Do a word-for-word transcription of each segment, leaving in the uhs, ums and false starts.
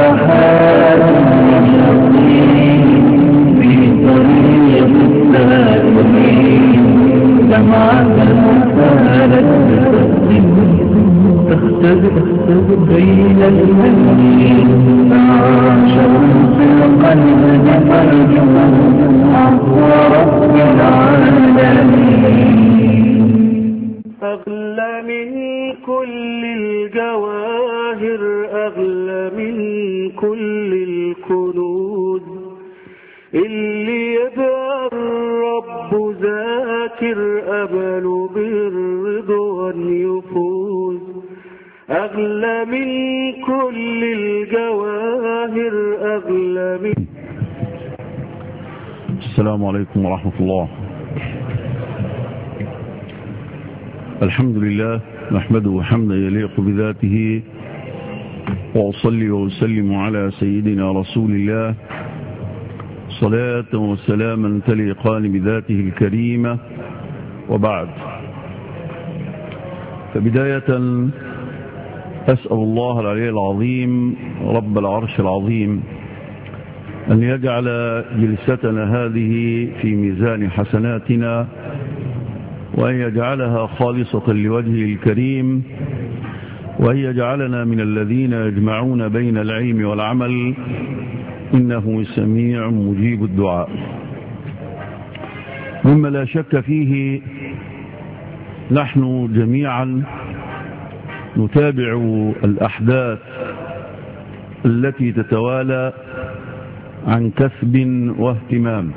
نفحات من يقين في طريق السالكين دمعة سالت تختبئ بين المنين عاشر في القلب فرجه عفو رب العالمين. أغلى من كل الجواهر، أغلى من كل الكنوز، اللي يبقى الرب ذاكر أمل بالرضوان يفوز. أغلى من كل الجواهر، أغلى من. السلام عليكم ورحمة الله. الحمد لله نحمده حمدا يليق بذاته، وأصلي وأسلم على سيدنا رسول الله صلاة وسلاما تليقان بذاته الكريمة، وبعد. فبداية أسأل الله العلي العظيم رب العرش العظيم أن يجعل جلستنا هذه في ميزان حسناتنا، وأن يجعلها خالصة لوجهه الكريم، وأن يجعلنا من الذين يجمعون بين العلم والعمل، إنه سميع مجيب الدعاء. مما لا شك فيه نحن جميعا نتابع الأحداث التي تتوالى عن كسب واهتمام،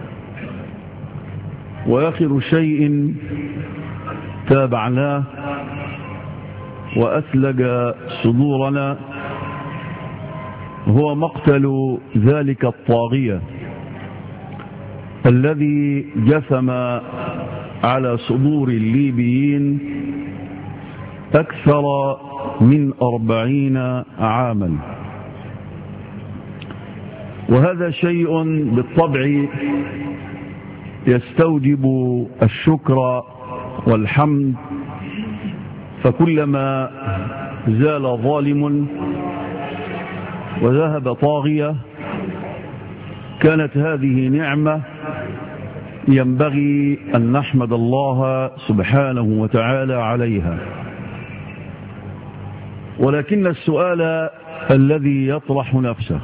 وآخر شيء تابعناه وأثلج صدورنا هو مقتل ذلك الطاغية الذي جثم على صدور الليبيين أكثر من أربعين عاما. وهذا شيء بالطبع يستوجب الشكر والحمد، فكلما زال ظالم وذهب طاغية كانت هذه نعمة ينبغي أن نحمد الله سبحانه وتعالى عليها. ولكن السؤال الذي يطرح نفسه،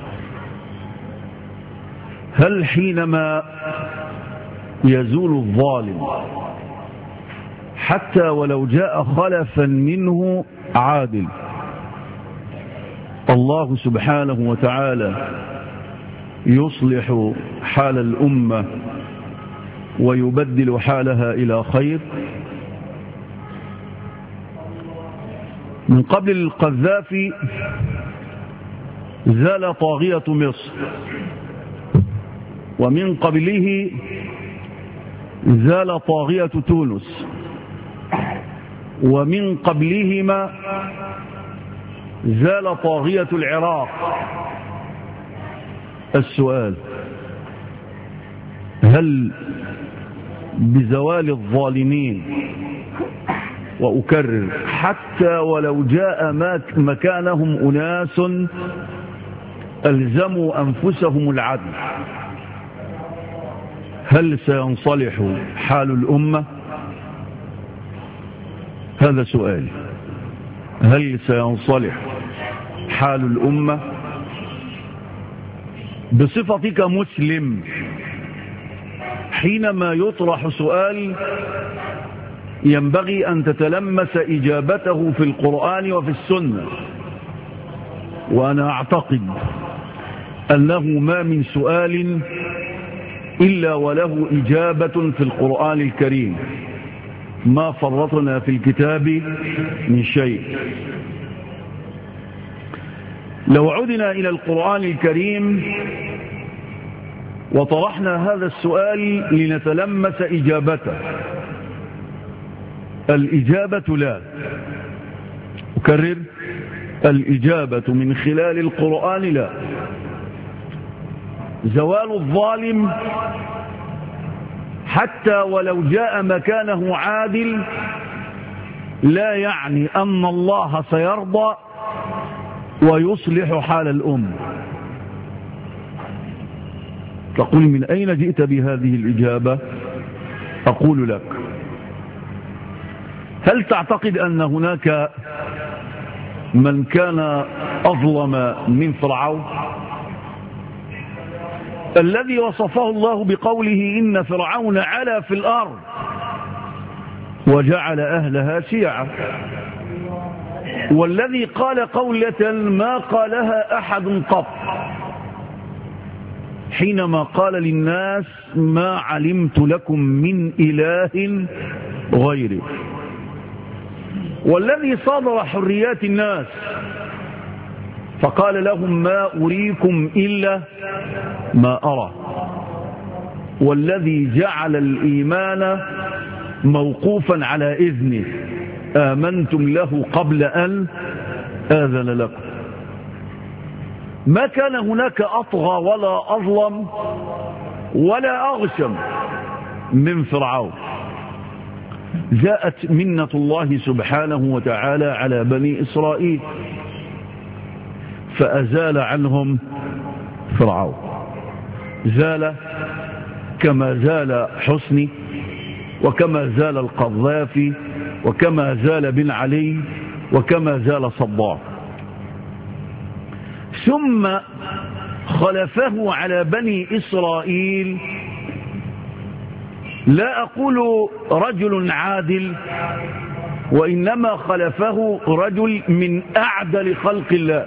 هل حينما يزول الظالم حتى ولو جاء خلفا منه عادل، الله سبحانه وتعالى يصلح حال الأمة ويبدل حالها إلى خير؟ من قبل القذافي زال طاغية مصر، ومن قبله زال طاغية تونس، ومن قبلهما زال طاغية العراق. السؤال، هل بزوال الظالمين، وأكرر حتى ولو جاء مكانهم أناس ألزموا أنفسهم العدل، هل سينصلح حال الأمة؟ هذا سؤال. هل سينصلح حال الأمة؟ بصفتك مسلم، حينما يطرح سؤال ينبغي أن تتلمس إجابته في القرآن وفي السنة، وأنا أعتقد أنه ما من سؤال إلا وله إجابة في القرآن الكريم، ما فرطنا في الكتاب من شيء. لو عدنا إلى القرآن الكريم وطرحنا هذا السؤال لنتلمس إجابته، الإجابة لا. أكرر، الإجابة من خلال القرآن لا. زوال الظالم حتى ولو جاء مكانه عادل لا يعني أن الله سيرضى ويصلح حال الأم. تقول من أين جئت بهذه الإجابة؟ أقول لك: هل تعتقد أن هناك من كان أظلم من فرعون الذي وصفه الله بقوله إن فرعون علا في الأرض وجعل أهلها شيعا، والذي قال قولة ما قالها أحد قط حينما قال للناس ما علمت لكم من إله غيري، والذي صادر حريات الناس فقال لهم ما أريكم إلا ما أرى، والذي جعل الإيمان موقوفا على إذنه آمنتم له قبل أن آذن لكم. ما كان هناك أطغى ولا أظلم ولا أغشم من فرعون. جاءت منة الله سبحانه وتعالى على بني إسرائيل فأزال عنهم فرعون، زال كما زال حسني وكما زال القذافي وكما زال بن علي وكما زال صدام، ثم خلفه على بني إسرائيل لا أقول رجل عادل، وإنما خلفه رجل من أعدل خلق الله،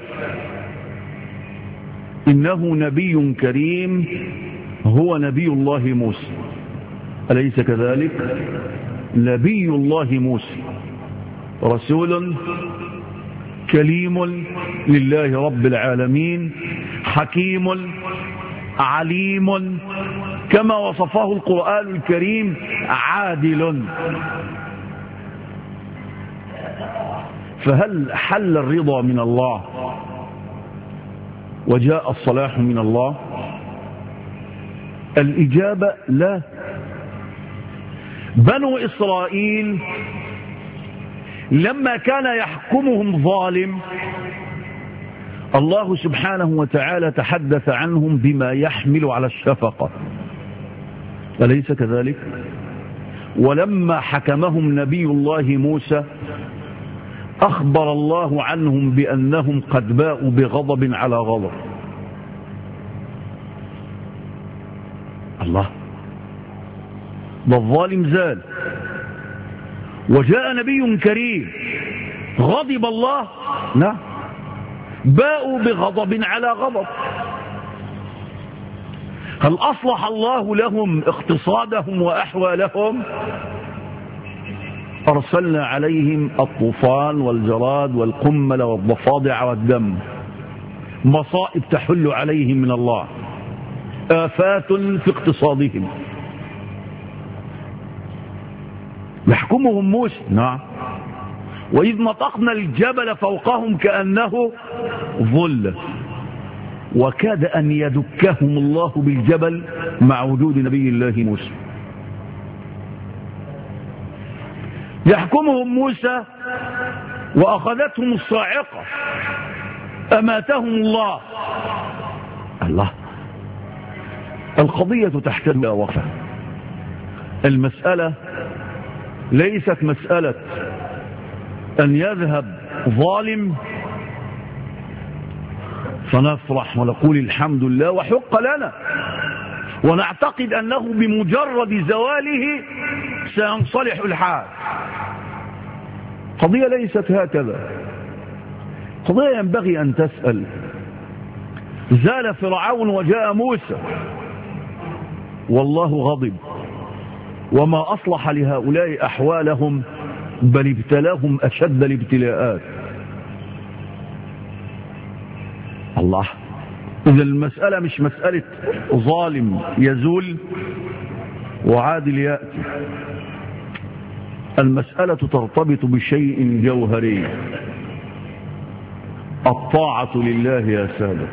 إنه نبي كريم هو نبي الله موسى، أليس كذلك؟ نبي الله موسى رسول كليم لله رب العالمين، حكيم عليم كما وصفه القرآن الكريم، عادل. فهل حل الرضا من الله وجاء الصلاح من الله؟ الإجابة لا. بنو إسرائيل لما كان يحكمهم ظالم الله سبحانه وتعالى تحدث عنهم بما يحمل على الشفقة، أليس كذلك؟ ولما حكمهم نبي الله موسى أخبر الله عنهم بأنهم قد باءوا بغضب على غضب. الله، ده الظالم زال وجاء نبي كريم، غضب الله؟ نعم، باءوا بغضب على غضب. هل أصلح الله لهم اقتصادهم وأحوالهم؟ أرسلنا عليهم الطوفان والجراد والقمل والضفادع والدم، مصائب تحل عليهم من الله، آفات في اقتصادهم. يحكمهم موسى، نعم، وإذ نطقنا الجبل فوقهم كأنه ظل، وكاد أن يدكهم الله بالجبل مع وجود نبي الله موسى. يحكمهم موسى وأخذتهم الصاعقة، أماتهم الله. الله، القضية تحتاج إلى وقفة. المسألة ليست مسألة أن يذهب ظالم فنفرح ونقول الحمد لله وحق لنا ونعتقد أنه بمجرد زواله سينصلح الحال. قضية ليست هكذا. قضية ينبغي أن تسأل: زال فرعون وجاء موسى والله غضب وما أصلح لهؤلاء أحوالهم بل ابتلاهم أشد الابتلاءات. الله، إذا المسألة مش مسألة ظالم يزول وعادل يأتي، المسألة ترتبط بشيء جوهري، الطاعة لله يا سادة،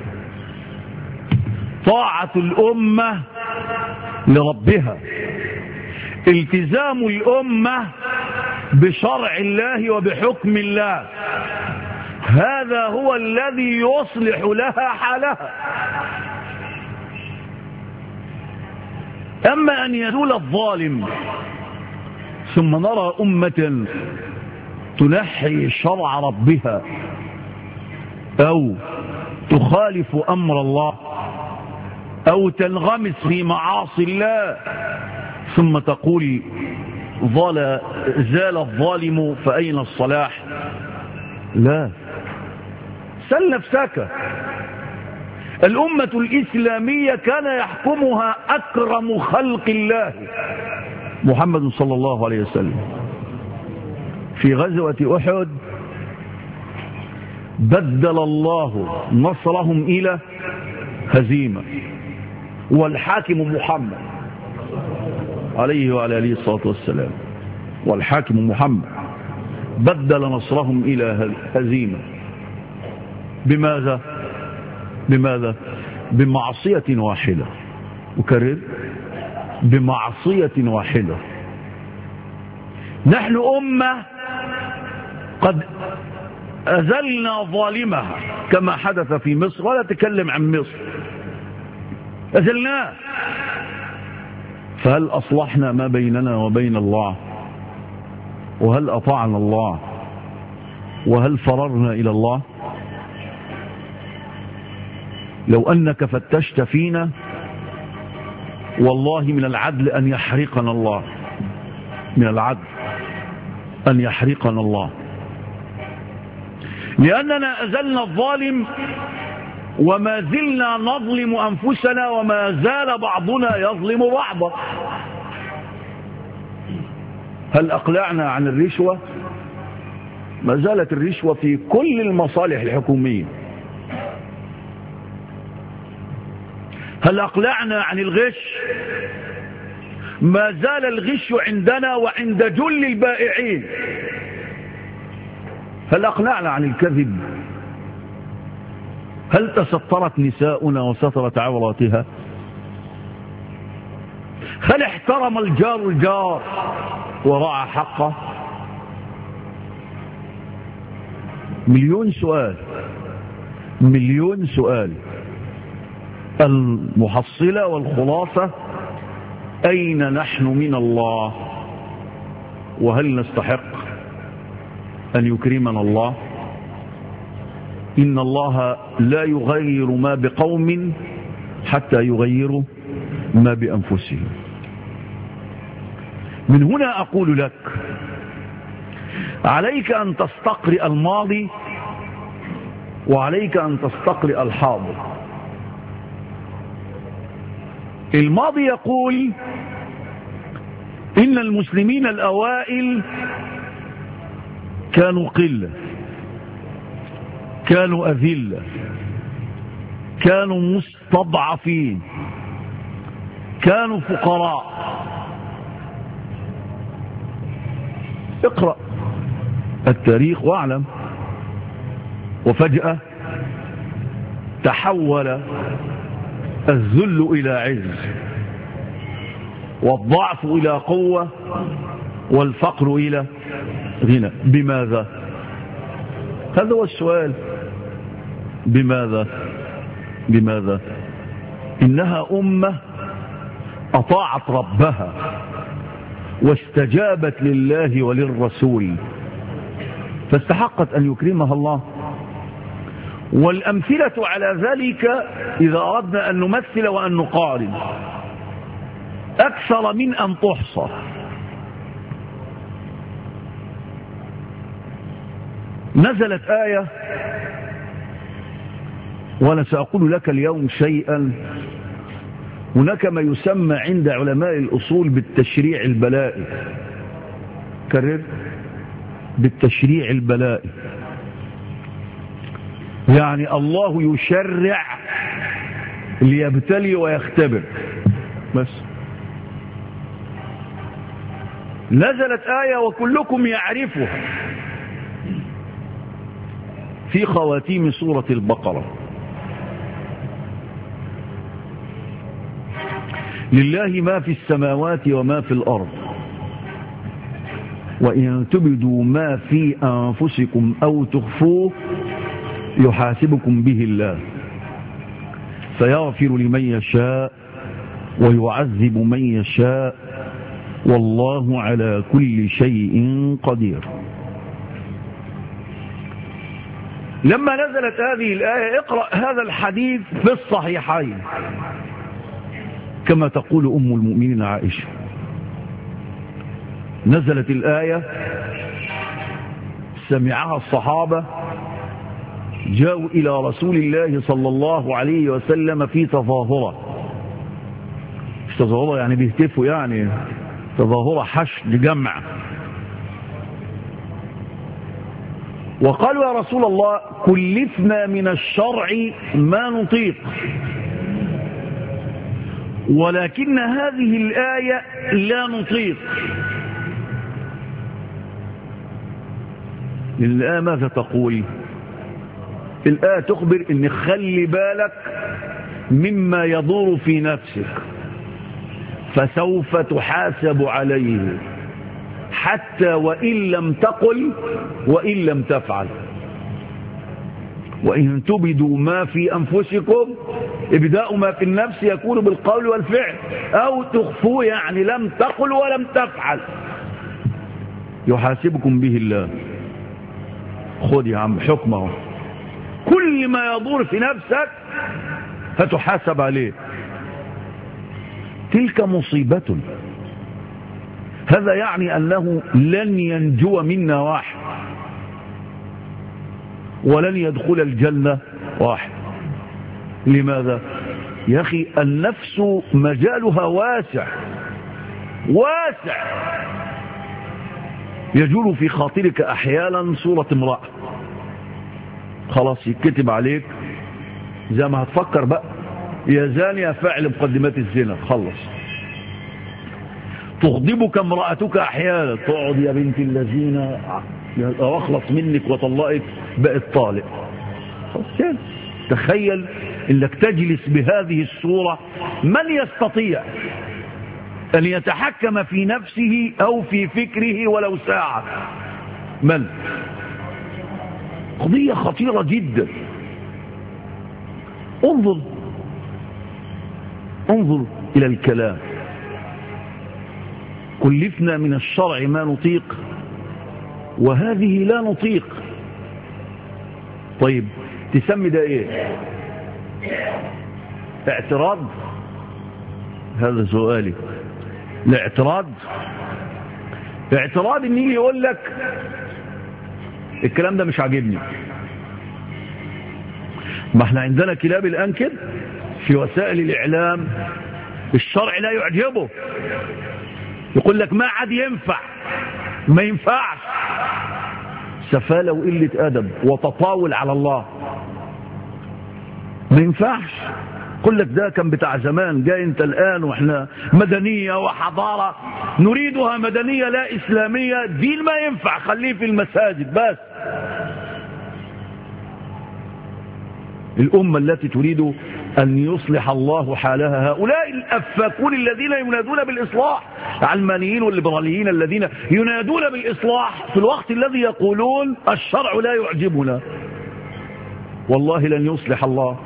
طاعة الأمة لربها، التزام الأمة بشرع الله وبحكم الله، هذا هو الذي يصلح لها حالها. أما أن يزول الظالم ثم نرى أمة تنحي شرع ربها أو تخالف أمر الله أو تنغمس في معاصي الله ثم تقول زال الظالم فأين الصلاح؟ لا، سل نفسك. الأمة الإسلامية كان يحكمها أكرم خلق الله محمد صلى الله عليه وسلم. في غزوة أحد بدل الله نصرهم إلى هزيمة، والحاكم محمد عليه وعلى آله الصلاة والسلام، والحاكم محمد بدل نصرهم إلى هزيمة. بماذا؟ بماذا؟ بمعصية واحدة. أكرر، بمعصية واحدة. نحن أمة قد أزلنا ظالمها كما حدث في مصر، ولا تكلم عن مصر، أزلناه. فهل أصلحنا ما بيننا وبين الله؟ وهل أطعنا الله؟ وهل فررنا إلى الله؟ لو أنك فتشت فينا والله من العدل أن يحرقنا الله، من العدل أن يحرقنا الله، لأننا أزلنا الظالم وما زلنا نظلم أنفسنا، وما زال بعضنا يظلم بعضا. هل أقلعنا عن الرشوة؟ ما زالت الرشوة في كل المصالح الحكومية. هل أقلعنا عن الغش؟ ما زال الغش عندنا وعند جل البائعين. هل أقلعنا عن الكذب؟ هل تسترت نساؤنا وسترت عوراتها؟ هل احترم الجار الجار ورعى حقه؟ مليون سؤال، مليون سؤال. المحصلة والخلاصة: أين نحن من الله؟ وهل نستحق أن يكرمنا الله؟ إن الله لا يغير ما بقوم حتى يغيروا ما بأنفسهم. من هنا أقول لك: عليك أن تستقرئ الماضي، وعليك أن تستقرئ الحاضر. الماضي يقول إن المسلمين الأوائل كانوا قلة، كانوا أذلة، كانوا مستضعفين، كانوا فقراء. اقرأ التاريخ واعلم. وفجأة تحول الذل إلى عز، والضعف إلى قوة، والفقر إلى غنى. بماذا؟ هذا هو السؤال. بماذا؟ بماذا؟ إنها أمة أطاعت ربها واستجابت لله وللرسول، فاستحقت أن يكرمها الله. والأمثلة على ذلك إذا أردنا أن نمثل وأن نقارن أكثر من أن تحصى. نزلت آية، وأنا سأقول لك اليوم شيئا. هناك ما يسمى عند علماء الأصول بالتشريع البلائي. كرر: بالتشريع البلائي. يعني الله يشرع ليبتلي ويختبر بس. نزلت آية وكلكم يعرفها في خواتيم سورة البقرة: لله ما في السماوات وما في الأرض، وإن تبدوا ما في أنفسكم أو تخفوه يحاسبكم به الله، فيغفر لمن يشاء ويعذب من يشاء، والله على كل شيء قدير. لما نزلت هذه الآية اقرأ هذا الحديث في الصحيحين كما تقول أم المؤمنين عائشة. نزلت الآية سمعها الصحابة، جاءوا إلى رسول الله صلى الله عليه وسلم في تظاهرة. مش تظاهرة يعني بيهتفوا، يعني تظاهرة حشد جمع. وقالوا يا رسول الله كلفنا من الشرع ما نطيق، ولكن هذه الآية لا نطيق. الآية ماذا تقول؟ الآية تخبر إن خلي بالك مما يدور في نفسك فسوف تحاسب عليه، حتى وإن لم تقل وإن لم تفعل. وإن تبدوا ما في أنفسكم، ابداء ما في النفس يكون بالقول والفعل، أو تخفوه يعني لم تقل ولم تفعل يحاسبكم به الله. خذ يا عم حكمه، كل ما يدور في نفسك هتحاسب عليه. تلك مصيبة. هذا يعني أنه لن ينجو منا واحد، ولن يدخل الجنة واحد. لماذا؟ يا أخي النفس مجالها واسع واسع. يجول في خاطرك أحيانا صورة امرأة، خلاص يتكتب عليك زي ما هتفكر بقى، يا زانية فعل مقدمات الزنا، خلص. تغضبك امرأتك أحيانا، تقعد يا بنت الذين أخلص منك وطلقك بقت طالق. خلاص. تخيل انك تجلس بهذه الصورة. من يستطيع أن يتحكم في نفسه أو في فكره ولو ساعة؟ من؟ قضية خطيرة جدا. انظر انظر إلى الكلام. كلفنا من الشرع ما نطيق، وهذه لا نطيق. طيب تسمي ده ايه؟ اعتراض؟ هذا سؤالي. الاعتراض اعتراض ان يجي يقول لك الكلام ده مش عاجبني. ما احنا عندنا كلاب الان كده في وسائل الاعلام، الشرع لا يعجبه، يقول لك ما عاد ينفع، ما ينفعش. سفالة وقلة أدب وتطاول على الله. ما ينفعش. يقول لك ده كان بتاع زمان، جاي انت الآن واحنا مدنية وحضارة نريدها مدنية لا إسلامية. دين ما ينفع، خليه في المساجد بس. الأمة التي تريد أن يصلح الله حالها هؤلاء الأفاكون الذين ينادون بالإصلاح، العلمانيين والليبراليين الذين ينادون بالإصلاح في الوقت الذي يقولون الشرع لا يعجبنا. والله لن يصلح الله.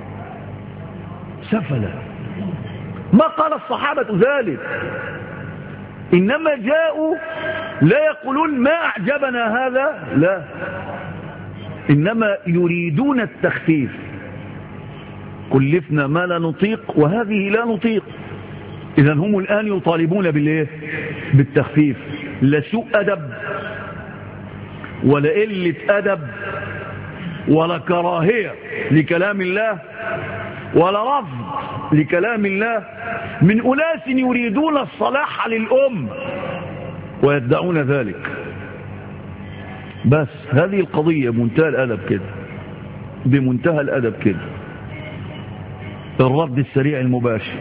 سفلا. ما قال الصحابة ذلك، إنما جاءوا لا يقولون ما أعجبنا هذا، لا، إنما يريدون التخفيف. كلفنا ما لا نطيق وهذه لا نطيق. إذن هم الآن يطالبون بالإيه؟ بالتخفيف. لا سوء أدب ولا قلة أدب ولا كراهية لكلام الله ولا رفض لكلام الله من أناس يريدون الصلاح للأم ويدعون ذلك. بس هذه القضية بمنتهى الأدب كده، بمنتهى الأدب كده. الرد السريع المباشر،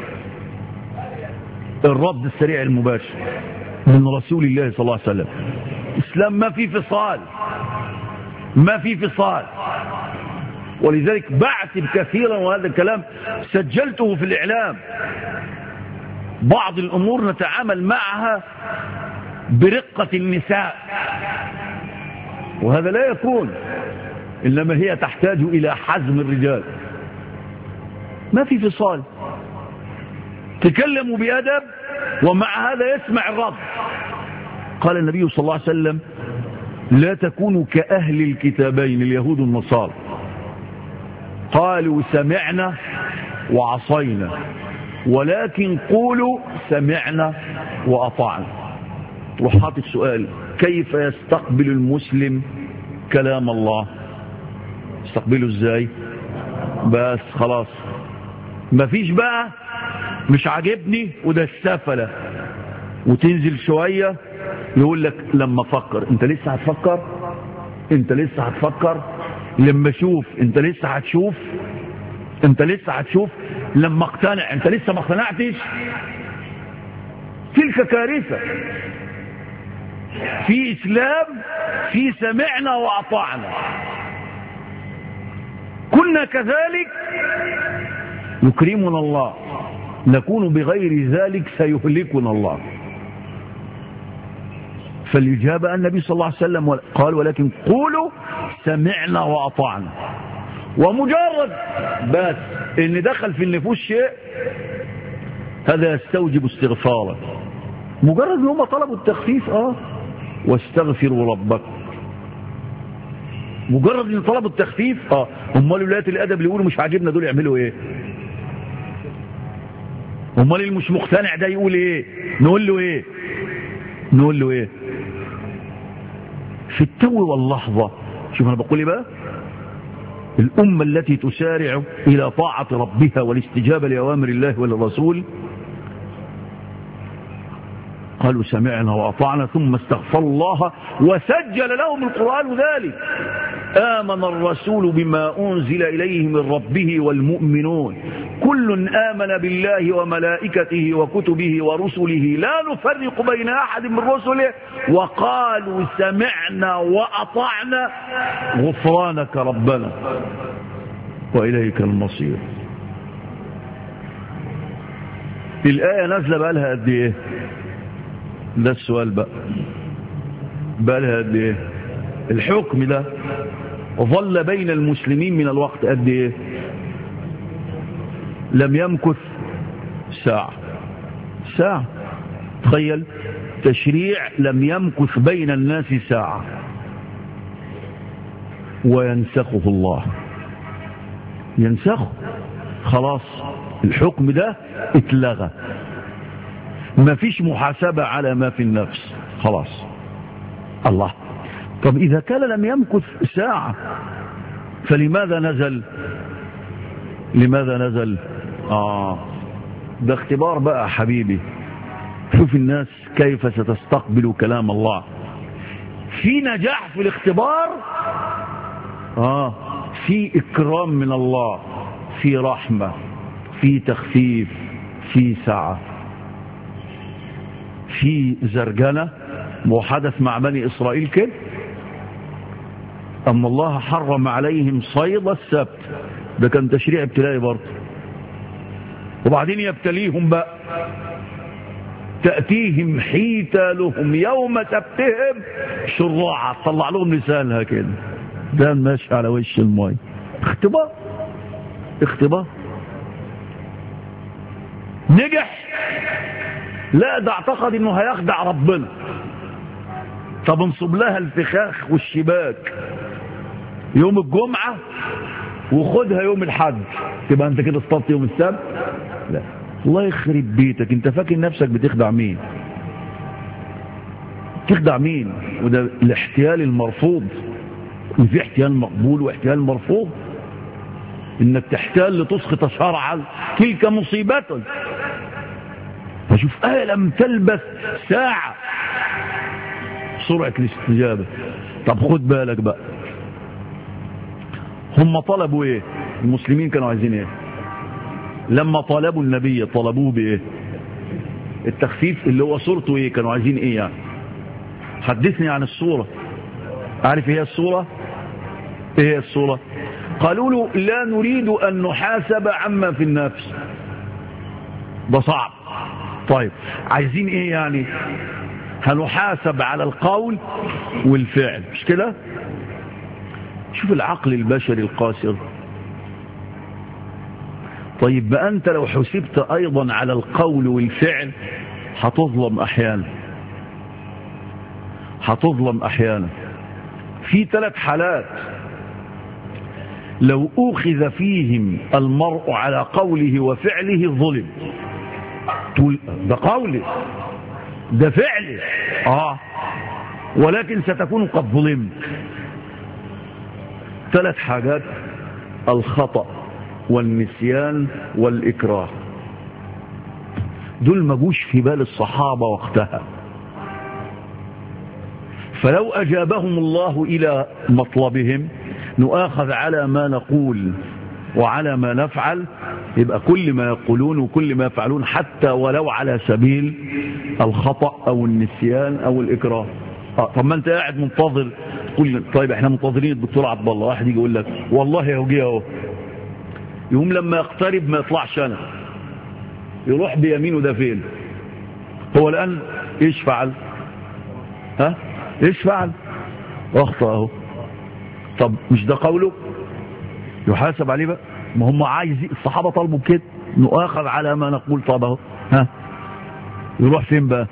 الرد السريع المباشر من رسول الله صلى الله عليه وسلم. الإسلام ما في فصال، ما في فصال. ولذلك بعتب كثيرا، وهذا الكلام سجلته في الإعلام. بعض الأمور نتعامل معها برقة النساء، وهذا لا يكون. إنما هي تحتاج إلى حزم الرجال. ما في فصال، تكلموا بأدب ومع هذا يسمع الرد. قال النبي صلى الله عليه وسلم لا تكونوا كأهل الكتابين اليهود والنصارى، قالوا سمعنا وعصينا، ولكن قولوا سمعنا وأطعنا. وحاطط سؤال: كيف يستقبل المسلم كلام الله؟ يستقبله ازاي؟ بس خلاص، مفيش بقى مش عاجبني وده السفلة، وتنزل شوية يقول لك لما افكر. انت لسه هتفكر؟ انت لسه هتفكر؟ لما اشوف؟ انت لسه هتشوف؟ انت لسه هتشوف؟ لما اقتنع؟ انت لسه ما اقتنعتش؟ تلك كارثة. في اسلام في سمعنا واطعنا. كنا كذلك يكرمنا الله، نكون بغير ذلك سيهلكنا الله. فالإجابة النبي صلى الله عليه وسلم قال ولكن قولوا سمعنا وأطعنا. ومجرد بس إن دخل في النفوس شيء هذا يستوجب استغفارا. مجرد ان هم طلبوا التخفيف اه واستغفروا ربكم، مجرد ان طلبوا التخفيف اه امال ولاية الادب اللي يقولوا مش عاجبنا دول يعملوا ايه؟ امال اللي مش مقتنع ده يقول ايه؟ نقول له ايه؟ نقول له ايه؟ في التو واللحظة. شوف انا بقول ايه بقى؟ الامة التي تسارع الى طاعة ربها والاستجابة لأوامر الله وللرسول قالوا سمعنا وأطعنا ثم استغفر الله وسجل لهم القرآن ذلك. آمن الرسول بما أنزل إليه من ربه والمؤمنون كل آمن بالله وملائكته وكتبه ورسله لا نفرق بين أحد من رسله وقالوا سمعنا وأطعنا غفرانك ربنا وإليك المصير. الآية نازلة بقى لها قد إيه؟ ده السؤال بقى. بقى لها قد إيه؟ الحكم ده ظل بين المسلمين من الوقت قد إيه؟ لم يمكث ساعة. ساعة. تخيل تشريع لم يمكث بين الناس ساعة وينسخه الله. ينسخه خلاص، الحكم ده اتلغى، ما فيش محاسبة على ما في النفس خلاص. الله، طب إذا كان لم يمكث ساعة فلماذا نزل؟ لماذا نزل؟ آه ده اختبار بقى حبيبي. شوف الناس كيف ستستقبل كلام الله. في نجاح في الاختبار، آه في إكرام من الله، في رحمة، في تخفيف، في سعة، في زرجنة. وحدث مع بني إسرائيل كده، أما الله حرم عليهم صيد السبت، ده كان تشريع ابتلائي برضه. وبعدين يبتليهم بقى، تأتيهم حيتانهم يوم سبتهم شراعا، طلع لهم لسانها كده، ده ماشي على وش الماء. اختبار اختبار. نجح؟ لا، ده اعتقد انه هيخدع ربنا. طب انصب لها الفخاخ والشباك يوم الجمعة وخدها يوم الحد، تبقى انت كده اصطدت يوم السبت؟ لا، الله يخرب بيتك، انت فاكر نفسك بتخدع مين؟ تخدع مين؟ وده الاحتيال المرفوض. في احتيال مقبول واحتيال مرفوض. انك تحتال لتسقط شرعا تلك مصيبة. فشوف آية لم تلبث ساعة سرعة الاستجابة. طب خد بالك بقى، هم طلبوا ايه؟ المسلمين كانوا عايزين ايه؟ لما طلبوا النبي طلبوه بايه؟ التخفيف اللي هو صورته ايه؟ كانوا عايزين ايه يعني؟ حدثني عن الصورة. عارف ايه الصورة؟ ايه الصورة؟ قالوا له لا نريد ان نحاسب عما في النفس، ده صعب. طيب عايزين ايه يعني؟ هنحاسب على القول والفعل، مش كده؟ شوف العقل البشري القاصر. طيب بقى أنت لو حسبت أيضا على القول والفعل هتظلم أحيانا، هتظلم أحيانا في ثلاث حالات لو أخذ فيهم المرء على قوله وفعله ظلم. تقول ده قوله ده فعله آه ولكن ستكون قد ظلمت. ثلاث حاجات: الخطأ والنسيان والإكراه. دول ما جوش في بال الصحابة وقتها، فلو أجابهم الله إلى مطلبهم نؤاخذ على ما نقول وعلى ما نفعل، يبقى كل ما يقولون وكل ما يفعلون حتى ولو على سبيل الخطأ أو النسيان أو الإكراه. آه طب ما أنت قاعد منتظر تقول طيب احنا منتظرين الدكتور عبد الله، واحد يجي يقول لك والله يا وجيه اهو، يوم لما يقترب ما يطلعش أنا، يروح بيمينه ده فين؟ هو الآن إيش فعل؟ ها؟ إيش فعل؟ أخطأ أهو. طب مش ده قوله؟ يحاسب عليه بقى. ما هم عايزين الصحابة طلبوا كده، نؤاخذ على ما نقول. طب أهو ها يروح فين بقى؟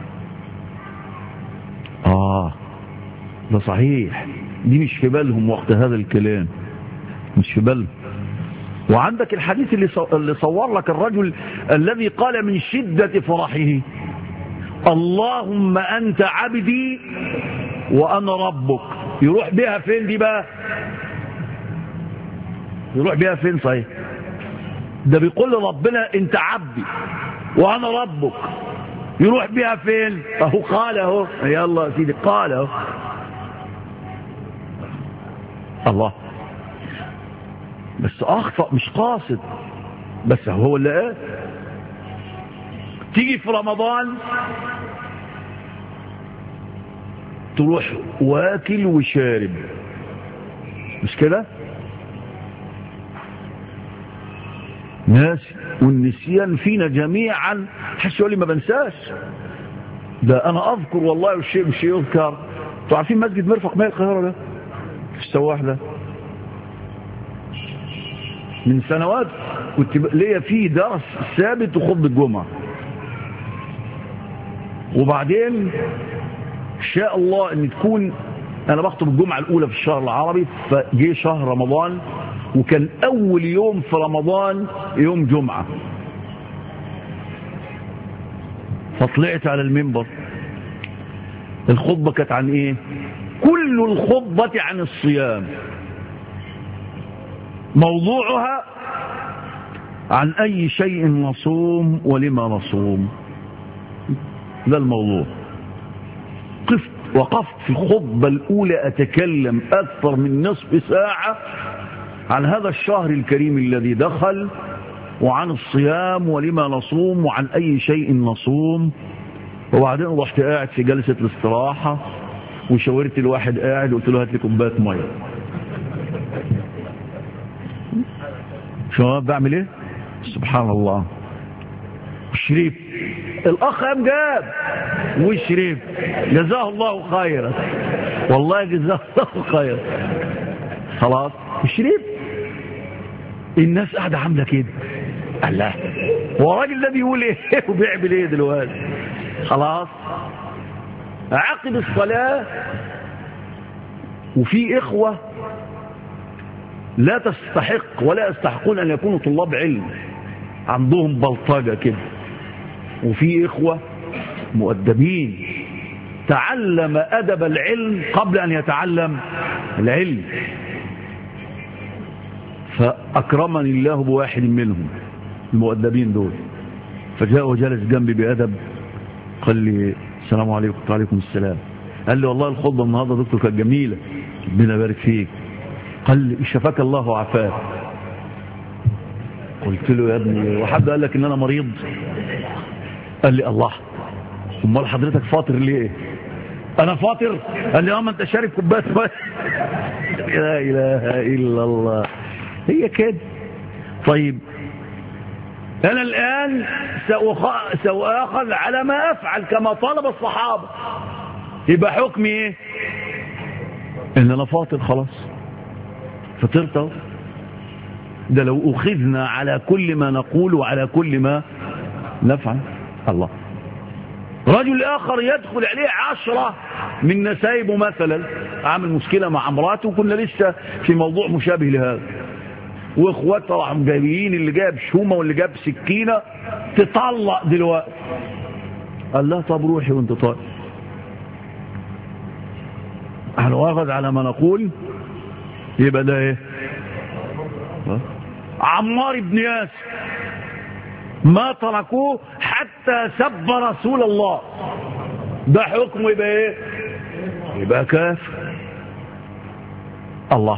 آه ده صحيح، دي مش في بالهم وقت هذا الكلام، مش في بالهم. وعندك الحديث اللي اللي صور لك الرجل الذي قال من شدة فرحه اللهم أنت عبدي وأنا ربك. يروح بها فين دي بقى؟ يروح بها فين صحيح؟ ده بيقول لربنا أنت عبدي وأنا ربك، يروح بها فين؟ أهو قال أهو، يلا سيدي قال أهو. الله، بس أخطأ مش قاصد، بس هو اللي قال. تيجي في رمضان تروح واكل وشارب، مش كده؟ ناس والنسيان فينا جميعا. حش يقول لي ما بنساش، ده أنا أذكر والله والشيء مش يذكر. انتوا عارفين مسجد مرفق ماء القاهرة ده في السواح ده؟ من سنوات كنت ليا فيه درس ثابت وخطبة الجمعة، وبعدين شاء الله ان تكون انا بخطب الجمعة الاولى في الشهر العربي، فجي شهر رمضان وكان اول يوم في رمضان يوم جمعة، فطلعت على المنبر. الخطبة كانت عن ايه؟ كل الخطبة عن الصيام، موضوعها عن أي شيء نصوم ولما نصوم، ده الموضوع. قفت وقفت في الخطبة الأولى أتكلم أكثر من نصف ساعة عن هذا الشهر الكريم الذي دخل، وعن الصيام ولما نصوم وعن أي شيء نصوم. وبعدين رحت قاعد في جلسة الاستراحة وشاورت الواحد قاعد وقلت له هات لي كوباية مية. شو بعمل ايه؟ سبحان الله. شريف الاخ قام جاب وشريف، جزاه الله خيرا، والله جزاه الله خيرا. خلاص شريف، الناس قاعده عامله كده. الله، هو الراجل ده بيقول ايه وبيعمل ايه دلوقتي؟ خلاص عقب الصلاه، وفي اخوه لا تستحق ولا يستحقون أن يكونوا طلاب علم، عندهم بلطجة كده، وفي إخوة مؤدبين تعلم أدب العلم قبل أن يتعلم العلم. فأكرمني الله بواحد منهم المؤدبين دول، فجاء وجلس جنبي بأدب، قال لي السلام عليكم. وعليكم السلام. قال لي والله الخطبة النهارده دكتور كانت جميلة، ربنا يبارك فيك. قال لي شفاك الله وعافاك. قلت له يا ابني وحد قال لك ان انا مريض؟ قال لي الله، امال حضرتك فاطر ليه؟ انا فاطر؟ قال لي اه ما انت شارب كوبايه ميه. لا اله الا الله، هي كده. طيب انا الان ساخذ على ما افعل كما طلب الصحابه، يبقى حكمي ايه؟ ان انا فاطر خلاص. فطرت. ده لو أخذنا على كل ما نقول وعلى كل ما نفعل. الله. رجل آخر يدخل عليه عشرة من نسايبه مثلا، عامل مشكلة مع امراته، وكنا لسه في موضوع مشابه لهذا، واخوات طلعوا جايبين اللي جاب شومة واللي جاب سكينة تطلق دلوقتي. قال لا طب روحي وانت طالق. هنواخذ على ما نقول يبقى ده ايه؟ عمار بن ياسر ما تركوه حتى سب رسول الله، ده حكمه يبقى ايه؟ يبقى كافر. الله.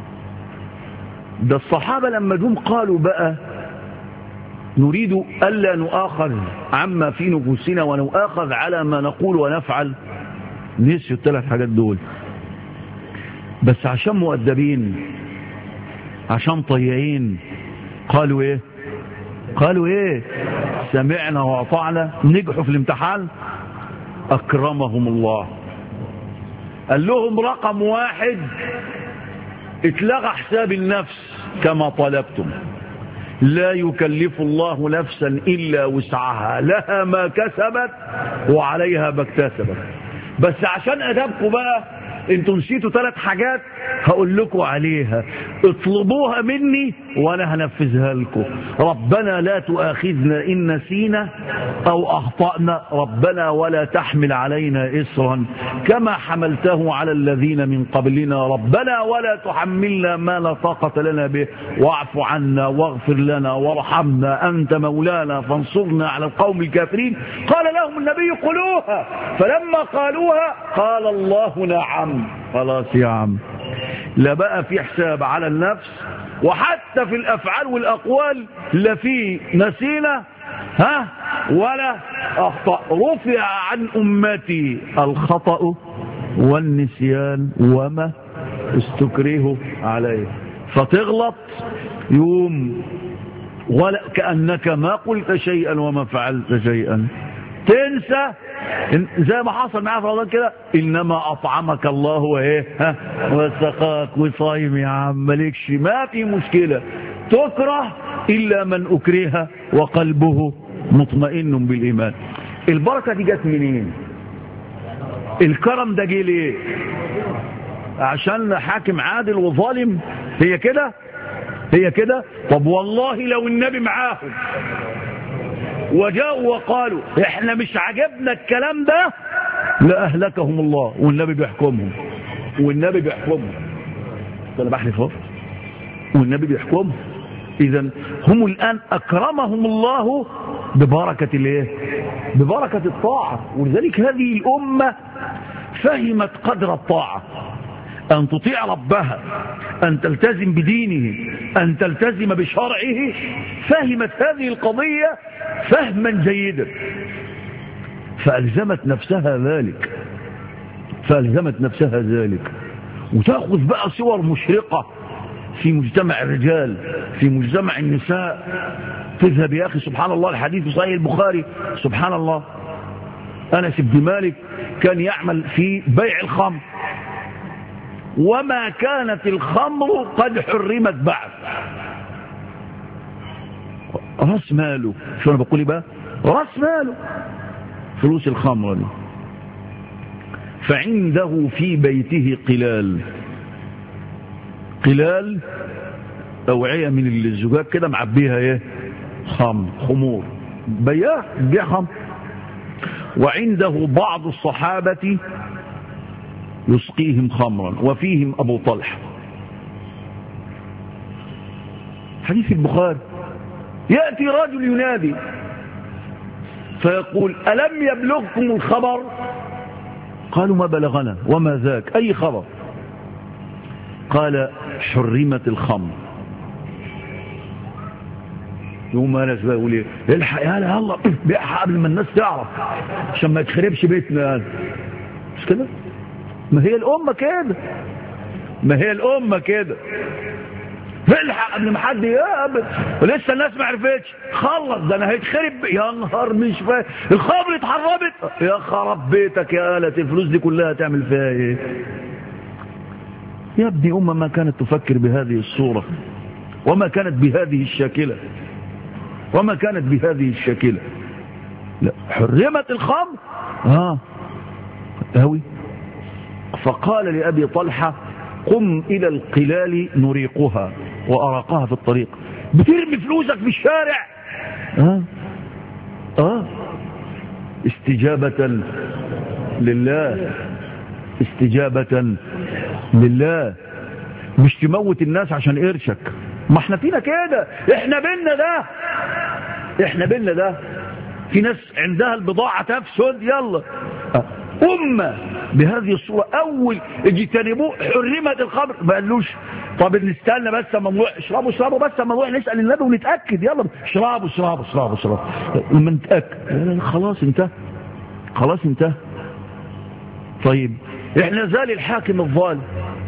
ده الصحابة لما جم قالوا بقى نريد ألا نؤاخذ عما في نفوسنا ونؤاخذ على ما نقول ونفعل، نسيوا الثلاث حاجات دول، بس عشان مؤدبين عشان طيعين قالوا ايه؟ قالوا ايه؟ سمعنا واطعنا. نجحوا في الامتحان اكرمهم الله. قال لهم رقم واحد اتلغى حساب النفس كما طلبتم، لا يكلف الله نفسا الا وسعها، لها ما كسبت وعليها ما اكتسبت. بس عشان ادبكم بقى انتوا نسيتوا ثلاث حاجات هقول لكم عليها، اطلبوها مني وانا هنفذها لكم. ربنا لا تؤاخذنا ان نسينا او اخطأنا، ربنا ولا تحمل علينا اصرا كما حملته على الذين من قبلنا، ربنا ولا تحملنا ما لا طاقة لنا به، واعف عنا واغفر لنا وارحمنا انت مولانا فانصرنا على القوم الكافرين. قال لهم النبي قولوها، فلما قالوها قال الله نعم. خلاص يا عم، لا بقى في حساب على النفس، وحتى في الافعال والاقوال لا في نسينا ها ولا اخطأ. رفع عن امتي الخطأ والنسيان وما استكرهوا عليه. فتغلط يوم ولا كأنك ما قلت شيئا وما فعلت شيئا، تنسى زي ما حصل معاه في رمضان كده، انما اطعمك الله وايه ها وسقاك وصايم يا عم مالكش، ما في مشكله. تكره الا من اكره وقلبه مطمئن بالايمان. البركه دي جت منين؟ الكرم ده جه ليه؟ عشان حاكم عادل وظالم؟ هي كده؟ هي كده؟ طب والله لو النبي معاهم وجاءوا وقالوا احنا مش عجبنا الكلام ده لأهلكهم الله، والنبي بيحكمهم والنبي بيحكمهم انا بحلف اهو والنبي بيحكمهم. اذا هم الان اكرمهم الله ببركة الايه؟ ببركة الطاعة. ولذلك هذه الامة فهمت قدر الطاعة، أن تطيع ربها، أن تلتزم بدينه، أن تلتزم بشرعه. فهمت هذه القضية فهما جيدا فألزمت نفسها ذلك فألزمت نفسها ذلك وتأخذ بقى صور مشرقة في مجتمع الرجال، في مجتمع النساء. تذهب يا أخي سبحان الله، الحديث في صحيح البخاري، سبحان الله، أنس بن مالك كان يعمل في بيع الخمر، وما كانت الخمر قد حرمت بعد. راس ماله، شو انا بقول بقى؟ راس ماله فلوس الخمر دي. فعنده في بيته قلال قلال اوعيه من الزجاج كده معبيها ايه؟ خمر، خمور، بياع بيع خمر. وعنده بعض الصحابة يسقيهم خمرا وفيهم أبو طلحة. حديث البخاري. يأتي رجل ينادي فيقول ألم يبلغكم الخبر؟ قالوا ما بلغنا. وما ذاك؟ أي خبر؟ قال حرمت الخمر. يوم أنس بقى يقول ايه؟ الحق يا يلا بيعها قبل ما الناس تعرف عشان ما يتخربش بيتنا. مش كده؟ ما هي الأمة كده ما هي الأمة كده الحق قبل ما حد يقبل، ولسه الناس ما عرفتش. خلص ده انا هيتخرب يا نهار مش فاهم، الخمر اتحرمت يا خرب بيتك يا آلة، الفلوس دي كلها تعمل فيها ايه؟ يا ابني أمة ما كانت تفكر بهذه الصورة، وما كانت بهذه الشاكلة، وما كانت بهذه الشاكلة. لا، حرمت الخمر اه هوي. فقال لأبي طلحة قم إلى القلال نريقها، وأراقها في الطريق. بترمي فلوسك في الشارع. اه اه استجابة لله، استجابة لله، مش تموت الناس عشان قرشك. ما احنا فينا كده، احنا بينا ده، احنا بينا ده. في ناس عندها البضاعة تفسد، يلا أمة بهذه الصورة. أول اجتنبوه حرمت الخمر، ما قالوش طب نستنى بس اما نروح اشربوا اشربوا بس اما نروح نسأل النبي ونتأكد، يلا اشربوا اشربوا اشربوا اشربوا لما نتأكد. خلاص انتهى، خلاص انتهى. طيب احنا زال الحاكم الظالم،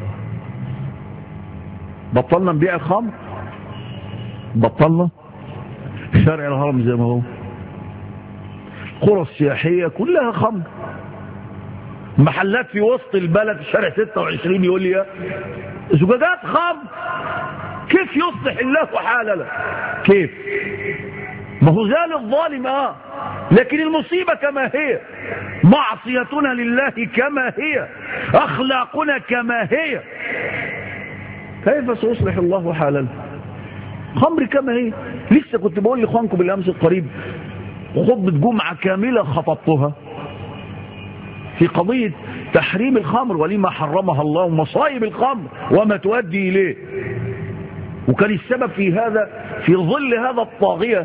بطلنا نبيع الخمر، بطلنا. شارع الهرم زي ما هو، قرى السياحية كلها خمر، محلات في وسط البلد شارع ستة وعشرين يقول لي زجاجات خمر. كيف يصلح الله حالنا؟ كيف؟ ما هو زال الظالم اه، لكن المصيبة كما هي، معصيتنا لله كما هي، اخلاقنا كما هي. كيف سيصلح الله حالنا؟ خمر كما هي. لسه كنت بقول لاخوانكم بالامس القريب خطبة جمعة كاملة خطبتها في قضية تحريم الخمر ولما حرمها الله ومصايب الخمر وما تؤدي إليه. وكان السبب في هذا في ظل هذا الطاغية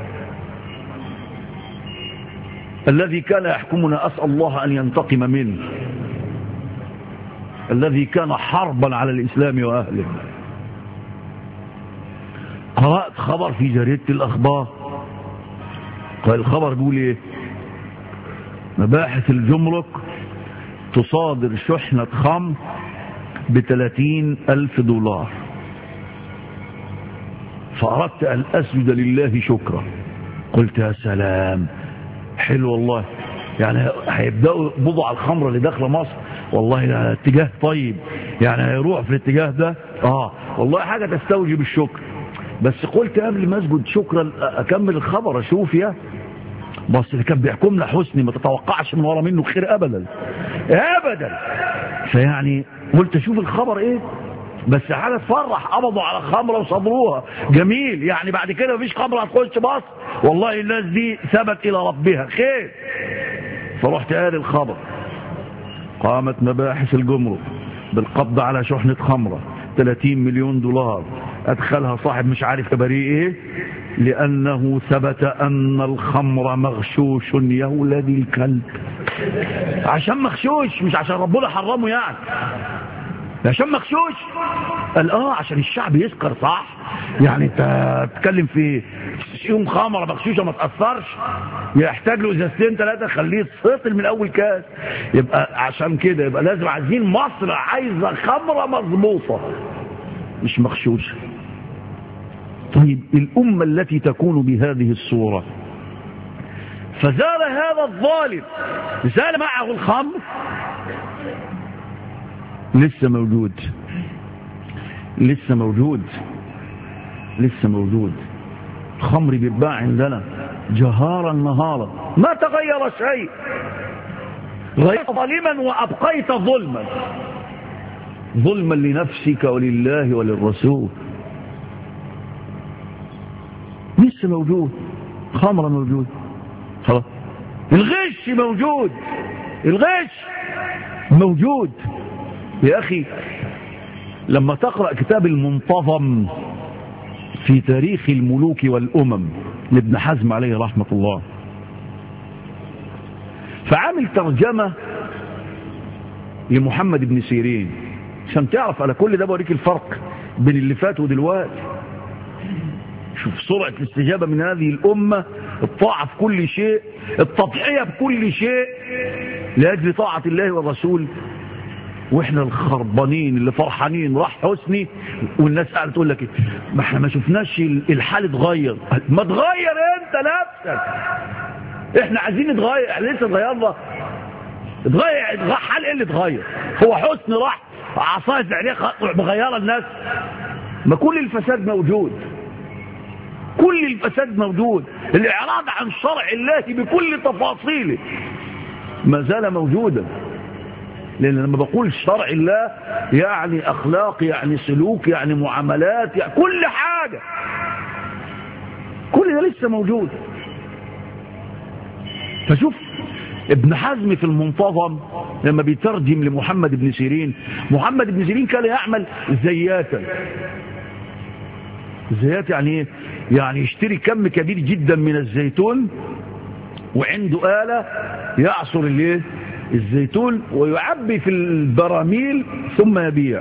الذي كان يحكمنا، أسأل الله أن ينتقم منه، الذي كان حربا على الإسلام وأهله. قرأت خبر في جريدة الأخبار، قال الخبر بيقول ايه؟ مباحث الجمرك تصادر شحنة خمر بثلاثين ألف دولار. فأردت أن أسجد لله شكرا، قلت يا سلام، حلو والله، يعني هيبدأوا بضع الخمر اللي داخله مصر، والله ده اتجاه طيب، يعني هيروح في الاتجاه ده. اه والله حاجة تستوجب الشكر. بس قلت قبل ما اسجد شكرا اكمل الخبر اشوف يا بس اللي كان بيحكمنا حسني، ما تتوقعش من ورا منه خير ابدا ابدا. فيعني قلت اشوف الخبر ايه، بس حاجه تفرح، قبضوا على خمره وصبروها، جميل، يعني بعد كده مفيش خمره هتخش مصر، والله الناس دي ثبت الى ربها خير. فرحت قال الخبر قامت مباحث الجمرك بالقبض على شحنه خمره ثلاثين مليون دولار، أدخلها صاحب مش عارف بريء إيه، لأنه ثبت أن الخمر مغشوش. يا ولادي الكلب، عشان مغشوش مش عشان ربنا حرمه، يعني عشان مغشوش. قال آه عشان الشعب يسكر، صح؟ يعني أنت تتكلم في يوم خمرة مغشوشة ما تأثرش، يحتاج له إزازتين ثلاثة خليه يتسطل من أول كاس. يبقى عشان كده يبقى لازم، عايزين مصر عايزة خمرة مظبوطة مش مغشوشة. طيب الأمة التي تكون بهذه الصورة، فزال هذا الظالم، زال معه الخمر، لسه موجود، لسه موجود، لسه موجود. الخمر بيتباع عندنا جهارا نهارا، ما تغير شيء، غيرت ظالما وأبقيت ظلما، ظلما لنفسك ولله وللرسول. لسه موجود، خمر موجود، خلاص. الغش موجود، الغش موجود. يا أخي لما تقرأ كتاب المنتظم في تاريخ الملوك والأمم لابن حزم عليه رحمة الله، فعامل ترجمة لمحمد بن سيرين عشان تعرف على كل ده، بوريك الفرق بين اللي فات ودلوقتي. شوف سرعة الاستجابة من هذه الأمة، الطاعة في كل شيء، التضحية بكل شيء لأجل طاعة الله والرسول. واحنا الخربانين اللي فرحانين راح حسني، والناس قاعده تقول لك ما احنا ما شفناش الحال اتغير. ما تغير انت نفسك، احنا عايزين نتغير، احنا لسه اتغيرنا. اتغير حال ايه اللي اتغير؟ هو حسني راح عصاية عليه مغيرة الناس. ما كل الفساد موجود، كل الفساد موجود. الإعراض عن شرع الله بكل تفاصيله ما زال موجودا. لأن لما بقول شرع الله يعني أخلاق، يعني سلوك، يعني معاملات، يعني كل حاجة، كل ده لسه موجود. فشوف ابن حزم في المنتظم لما بيترجم لمحمد بن سيرين، محمد بن سيرين كان يعمل زياتا. زيات يعني ايه؟ يعني يشتري كم كبير جدا من الزيتون وعنده آلة يعصر الايه الزيتون ويعبي في البراميل ثم يبيع.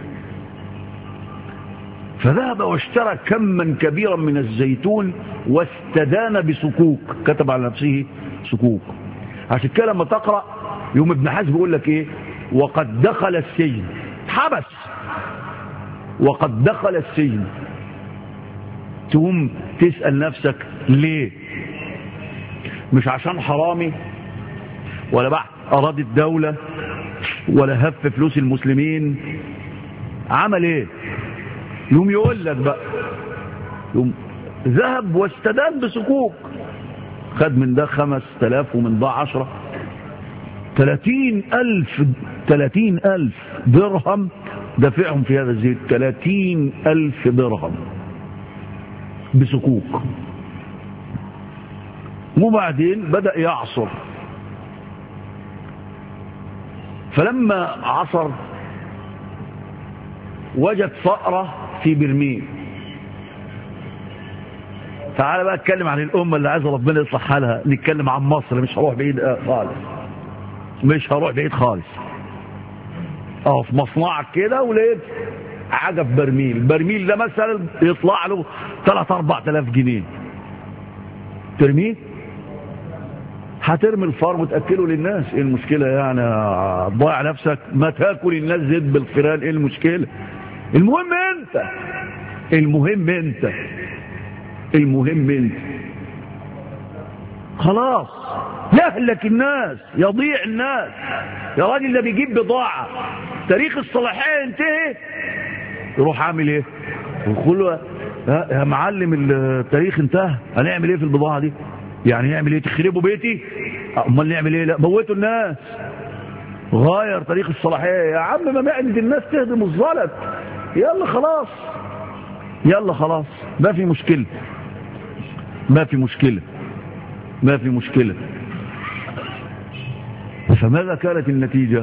فذهب واشترى كما كبيرا من الزيتون واستدان بسكوك، كتب على نفسه سكوك. عشان كده لما تقرأ يوم ابن حزم بيقول لك ايه؟ وقد دخل السجن، حبس وقد دخل السجن. تقوم تسأل نفسك ليه؟ مش عشان حرامي ولا بعد أراد الدولة ولا هف فلوس المسلمين، عمل ايه؟ يوم يقول لك بقى، يوم ذهب واستدان بسكوك، خد من ده خمس تلاف ومن ده عشرة، تلاتين ألف تلاتين ألف درهم دفعهم في هذا الزيت، تلاتين ألف درهم بسكوك. وبعدين بدأ يعصر، فلما عصر وجد فأرة في برميل. تعال بقى اتكلم عن الأمة اللي عايز ربنا يصلح حالها، نتكلم عن مصر، مش هروح بعيد خالص، مش هروح بعيد خالص. اه في مصنعك كده ولقيت حاجة في برميل، البرميل ده مثلا يطلع له ثلاثة أربعة آلاف جنيه، ترميه؟ هترمي الفار وتأكله للناس، ايه المشكلة يعني؟ ضايع نفسك، ما تاكل الناس زيت بالفيران، ايه المشكلة؟ المهم انت المهم انت المهم انت خلاص يهلك الناس، يضيع الناس. يا راجل ده بيجيب بضاعة تاريخ الصلاحية ينتهي، يروح عامل ايه؟ ويقول له يا معلم التاريخ انتهى، هنعمل ايه في البضاعة دي؟ يعني يعمل ايه؟ تخربوا بيتي؟ امال نعمل ايه؟ لا موتوا الناس، غير تاريخ الصلاحية يا عم، ما معنى الناس تهدم الزلط، يلا خلاص يلا خلاص، ما في مشكلة ما في مشكلة ما في مشكلة. فماذا كانت النتيجة؟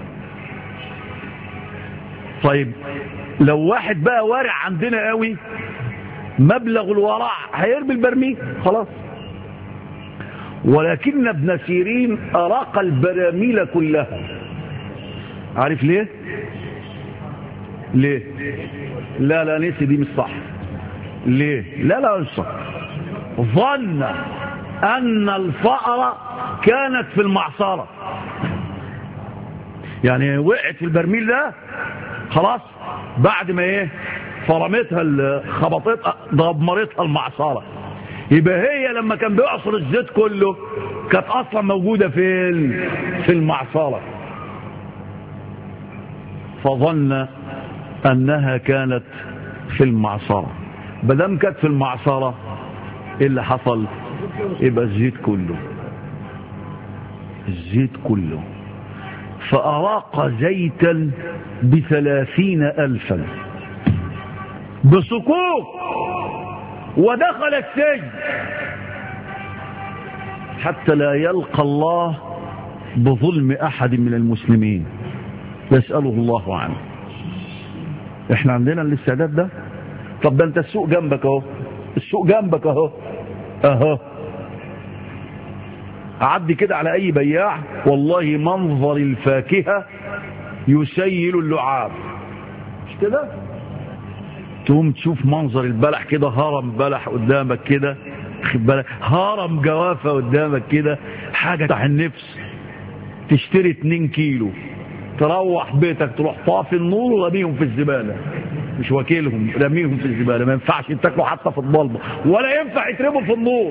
طيب لو واحد بقى وارع عندنا قوي، مبلغ الورع، هيرمي البرميل خلاص. ولكن ابن سيرين أراق البراميل كلها. عارف ليه؟ ليه؟ لا لا نسي دي مش صح. ليه؟ لا لا مش صح. ظن أن الفأرة كانت في المعصرة، يعني وقعت في البرميل ده خلاص، بعد ما ايه فرمتها خبطتها دمرتها المعصرة، يبقى هي لما كان بيعصر الزيت كله كانت اصلا موجودة في في المعصرة. فظن انها كانت في المعصرة، بدم كانت في المعصرة ايه اللي حصل؟ يبقى الزيت كله الزيت كله فأراق زيتا بثلاثين ألفا بسكوك، ودخل السجن حتى لا يلقى الله بظلم أحد من المسلمين يسأله الله عنه. احنا عندنا الاستعداد ده؟ طب ده انت السوق جنبك اهو، السوق جنبك اهو اهو، عدي كده على اي بياع والله منظر الفاكهة يسيل اللعاب، مش كده؟ تقوم تشوف منظر البلح كده، هرم بلح قدامك كده، هرم جوافة قدامك كده، حاجة تحت النفس. تشتري اتنين كيلو، تروح بيتك تروح طافي النور ورميهم في الزبالة، مش واكلهم، رميهم في الزبالة، ما ينفعش تاكلوا حتى في الضلمة، ولا ينفع يترموا في النور.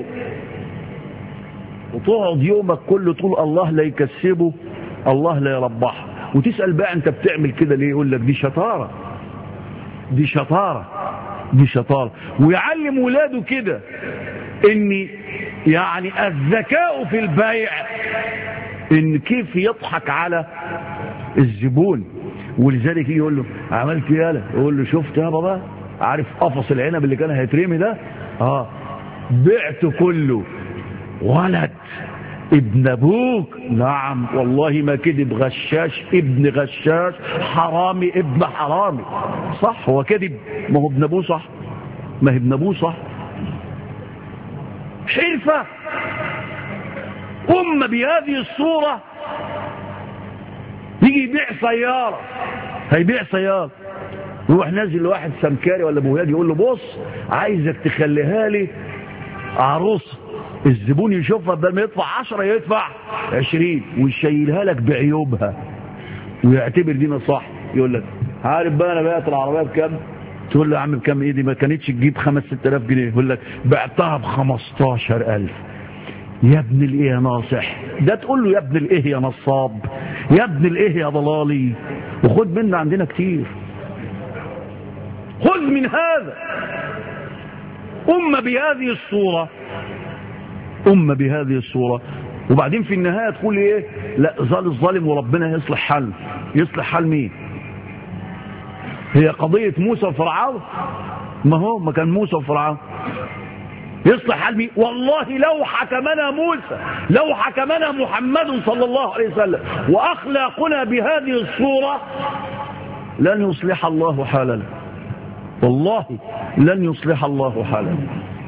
وتقعد يومك كله تقول الله لا يكسبه، الله لا يربحه، وتسأل بقى انت بتعمل كده ليه؟ يقول لك دي شطارة، دي شطارة، دي شطارة. ويعلم ولاده كده ان يعني الذكاء في البيع ان كيف يضحك على الزبون. ولذلك يقول له عملت يالا، يقول له شفت يا بابا، عارف قفص العنب اللي كان هيترمي ده؟ اه بعته كله. ولد ابن ابوك؟ نعم والله ما كذب، غشاش ابن غشاش، حرامي ابن حرامي. صح هو كذب، ما هو ابن ابوه صح، ما هي ابن ابوه صح. حرفة أمة بهذه الصورة. يجي يبيع سيارة، هيبيع سيارة، يروح نازل لواحد سمكاري ولا بوهاد يقول له بص عايزك تخليها لي عروسة. الزبون يشوفها بدل ما يدفع عشرة يدفع عشرين ويشيلها لك بعيوبها ويعتبر دي نصح. يقول لك عارف بقى انا بعت العربية بكام؟ تقول له يا عم بكام؟ ايه دي ما كانتش تجيب خمس ست الاف جنيه. يقول لك بعتها بخمستاشر الف. يا ابن الايه يا ناصح ده؟ تقول له يا ابن الايه يا نصاب، يا ابن الايه يا ضلالي. وخد منا عندنا كتير، خذ من هذا. أمة بهذه الصورة، أمة بهذه الصورة. وبعدين في النهاية تقول ايه؟ لا ظل الظالم وربنا يصلح حل. يصلح حل مين؟ هي قضية موسى وفرعون؟ ما هو ما كان موسى وفرعون. يصلح حل مين؟ والله لو حكمنا موسى، لو حكمنا محمد صلى الله عليه وسلم وأخلاقنا بهذه الصورة لن يصلح الله حالنا، والله لن يصلح الله حالنا.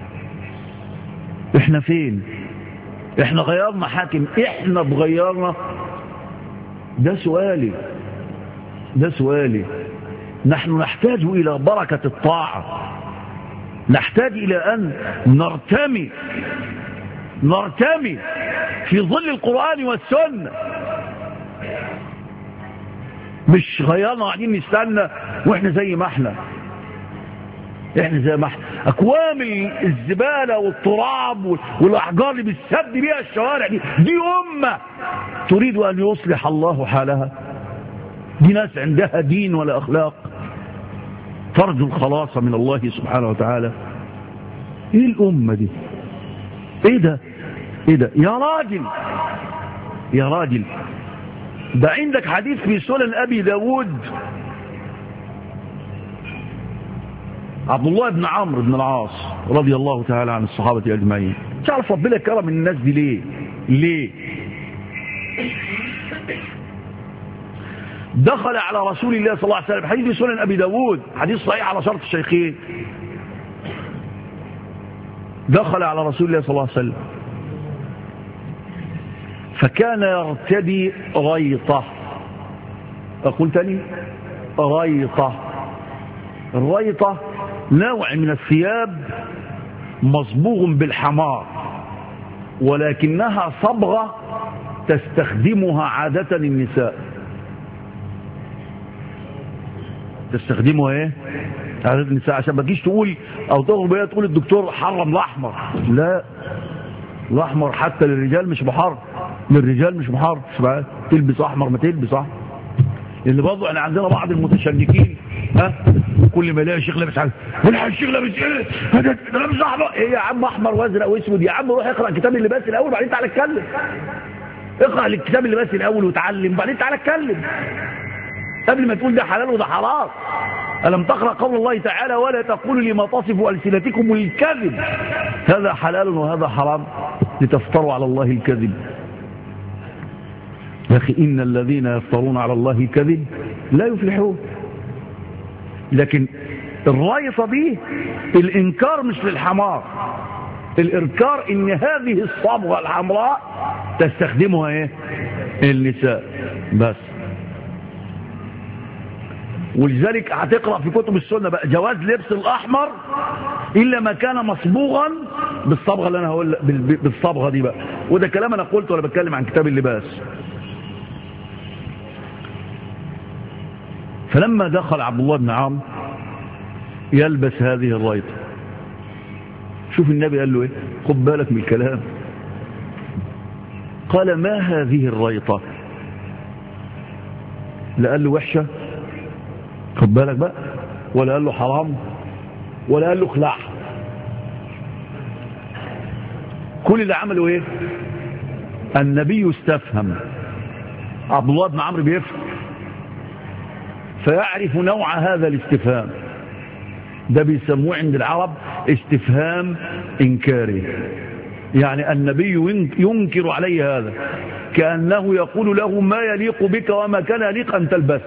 احنا فين؟ احنا غيرنا حاكم؟ احنا بغيرنا؟ ده سؤالي، ده سؤالي. نحن نحتاج الى بركة الطاعة، نحتاج الى ان نرتمي، نرتمي في ظل القرآن والسنة. مش غيرنا قاعدين نستنى واحنا زي ما احنا، احنا زي ما احنا اكوام الزبالة والتراب والاحجار اللي بتسد بيها الشوارع دي. دي امة تريد ان يصلح الله حالها؟ دي ناس عندها دين ولا اخلاق؟ ترجو الخلاص من الله سبحانه وتعالى. ايه الامة دي؟ ايه ده؟ ايه ده يا راجل؟ يا راجل ده عندك حديث في سنن ابي داود، عبد الله بن عمرو بن العاص رضي الله تعالى عن الصحابة اجمعين. تعرف ربنا كرم الناس دي ليه؟ ليه؟ دخل على رسول الله صلى الله عليه وسلم، حديث في سنن ابي داود، حديث صحيح على شرط الشيخين. دخل على رسول الله صلى الله عليه وسلم فكان يرتدي ريطة. أقول تاني ريطة. الريطة نوع من الثياب مصبوغ بالحمار، ولكنها صبغة تستخدمها عادة النساء. تستخدمها ايه؟ عادة النساء، عشان ما تجيش تقول او تغرب بيها تقول الدكتور حرم الاحمر. لا، الاحمر حتى للرجال مش محرم، للرجال مش محرم. تلبس احمر ما تلبس احمر. اللي برضه احنا عندنا بعض المتشنكين، ها، كل ما يلاقي شيخ لابس حاجه يقول الشيخ لابس ايه؟ ده لابس احمر. ايه يا عم احمر وازرق واسود؟ يا عم روح اقرا كتاب اللباس الاول وبعدين تعالى اتكلم. اقرا الكتاب اللباس الاول وتعلم وبعدين تعالى اتكلم، قبل ما تقول ده حلال وده حرام. ألم تقرأ قول الله تعالى ولا تقولوا لما تصف ألسنتكم الكذب هذا حلال وهذا حرام لتفتروا على الله الكذب. يا أخي إن الذين يفترون على الله الكذب لا يفلحون. لكن الرايطة دي الإنكار مش للحمار، الإنكار إن هذه الصبغة الحمراء تستخدمها إيه؟ النساء بس. ولذلك هتقرأ في كتب السنة بقى جواز لبس الأحمر إلا ما كان مصبوغا بالصبغة اللي أنا هقول بالصبغة دي بقى. وده كلام أنا قلته وأنا بتكلم عن كتاب اللباس. فلما دخل عبد الله بن عمرو يلبس هذه الرايطة، شوف النبي قال له إيه؟ خد بالك من الكلام. قال ما هذه الرايطة؟ لا قال له وحشة، خد بالك بقى، ولا قال له حرام، ولا قال له خلع. كل اللي عمله ايه؟ النبي استفهم. عبد الله بن عمرو بيفهم، فيعرف نوع هذا الاستفهام. ده بيسموه عند العرب استفهام إنكاري، يعني النبي ينكر عليه هذا، كأنه يقول له ما يليق بك وما كان يليق أن تلبس.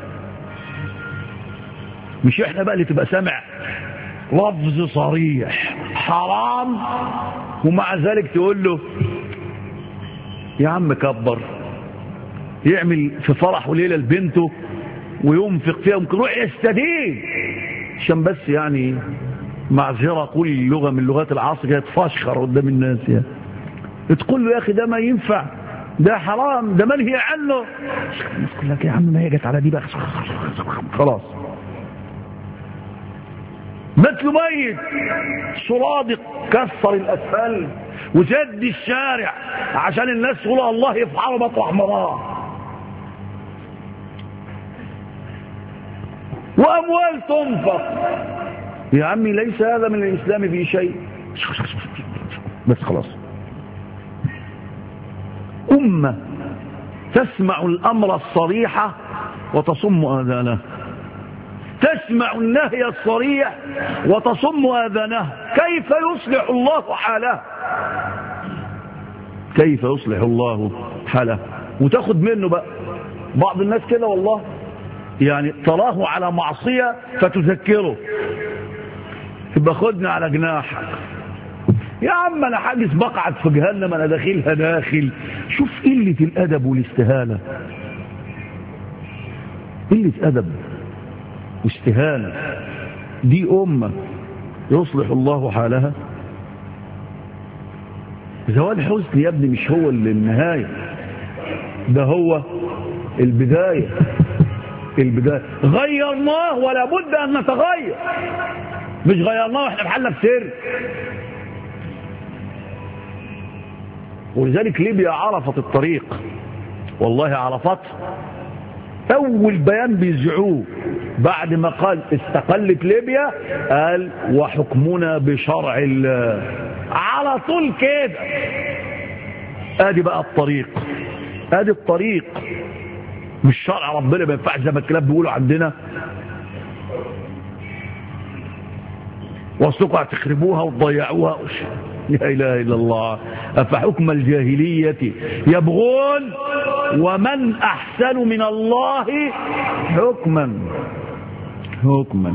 مش احنا بقى اللي تبقى سامع لفظ صريح حرام ومع ذلك تقول له يا عم كبر، يعمل في فرح وليلة لبنته وينفق فيها، ممكن روح يستدين عشان بس يعني معذرة، كل لغة من لغات العصر كده تفشخر قدام الناس، يعني تقول له يا أخي ده ما ينفع، ده حرام، ده منهي عنه. يقول لك يا عم ما هي جت على دي بقى، خلاص. مثل ميت صرادق كسر الأسفل وسد الشارع عشان الناس تقول الله يفعله مطرح مراه، وأموال تنفق. يا عمي ليس هذا من الإسلام في شيء، بس خلاص. أمة تسمع الأمر الصريح وتصم آذانه، تسمع النهي الصريح وتصم آذانه. كيف يصلح الله حاله؟ كيف يصلح الله حاله؟ وتاخد منه بقى. بعض الناس كده والله، يعني تراه على معصية فتذكره، تبقى خدني على جناحك يا عم، انا حاجز بقعد في جهنم، انا داخلها داخل. شوف قلة الادب والاستهانة، قلة ادب واستهانة. دي امة يصلح الله حالها؟ زوال حزن يا ابني مش هو النهاية، ده هو البداية. البداية غيرناه ولا بد ان نتغير، مش غيرناه واحنا بحالنا في سر. ولذلك ليبيا عرفت الطريق، والله عرفت. اول بيان بيزعوه بعد ما قال استقلت ليبيا قال وحكمنا بشرع الله، على طول كده. ادي بقى الطريق، ادي الطريق، مش شرع ربنا ما ينفعش زي ما الكلاب بيقولوا عندنا، واصلكم هتخربوها وتضيعوها. لا اله الا الله. افحكم الجاهلية يبغون ومن احسن من الله حكما. حكما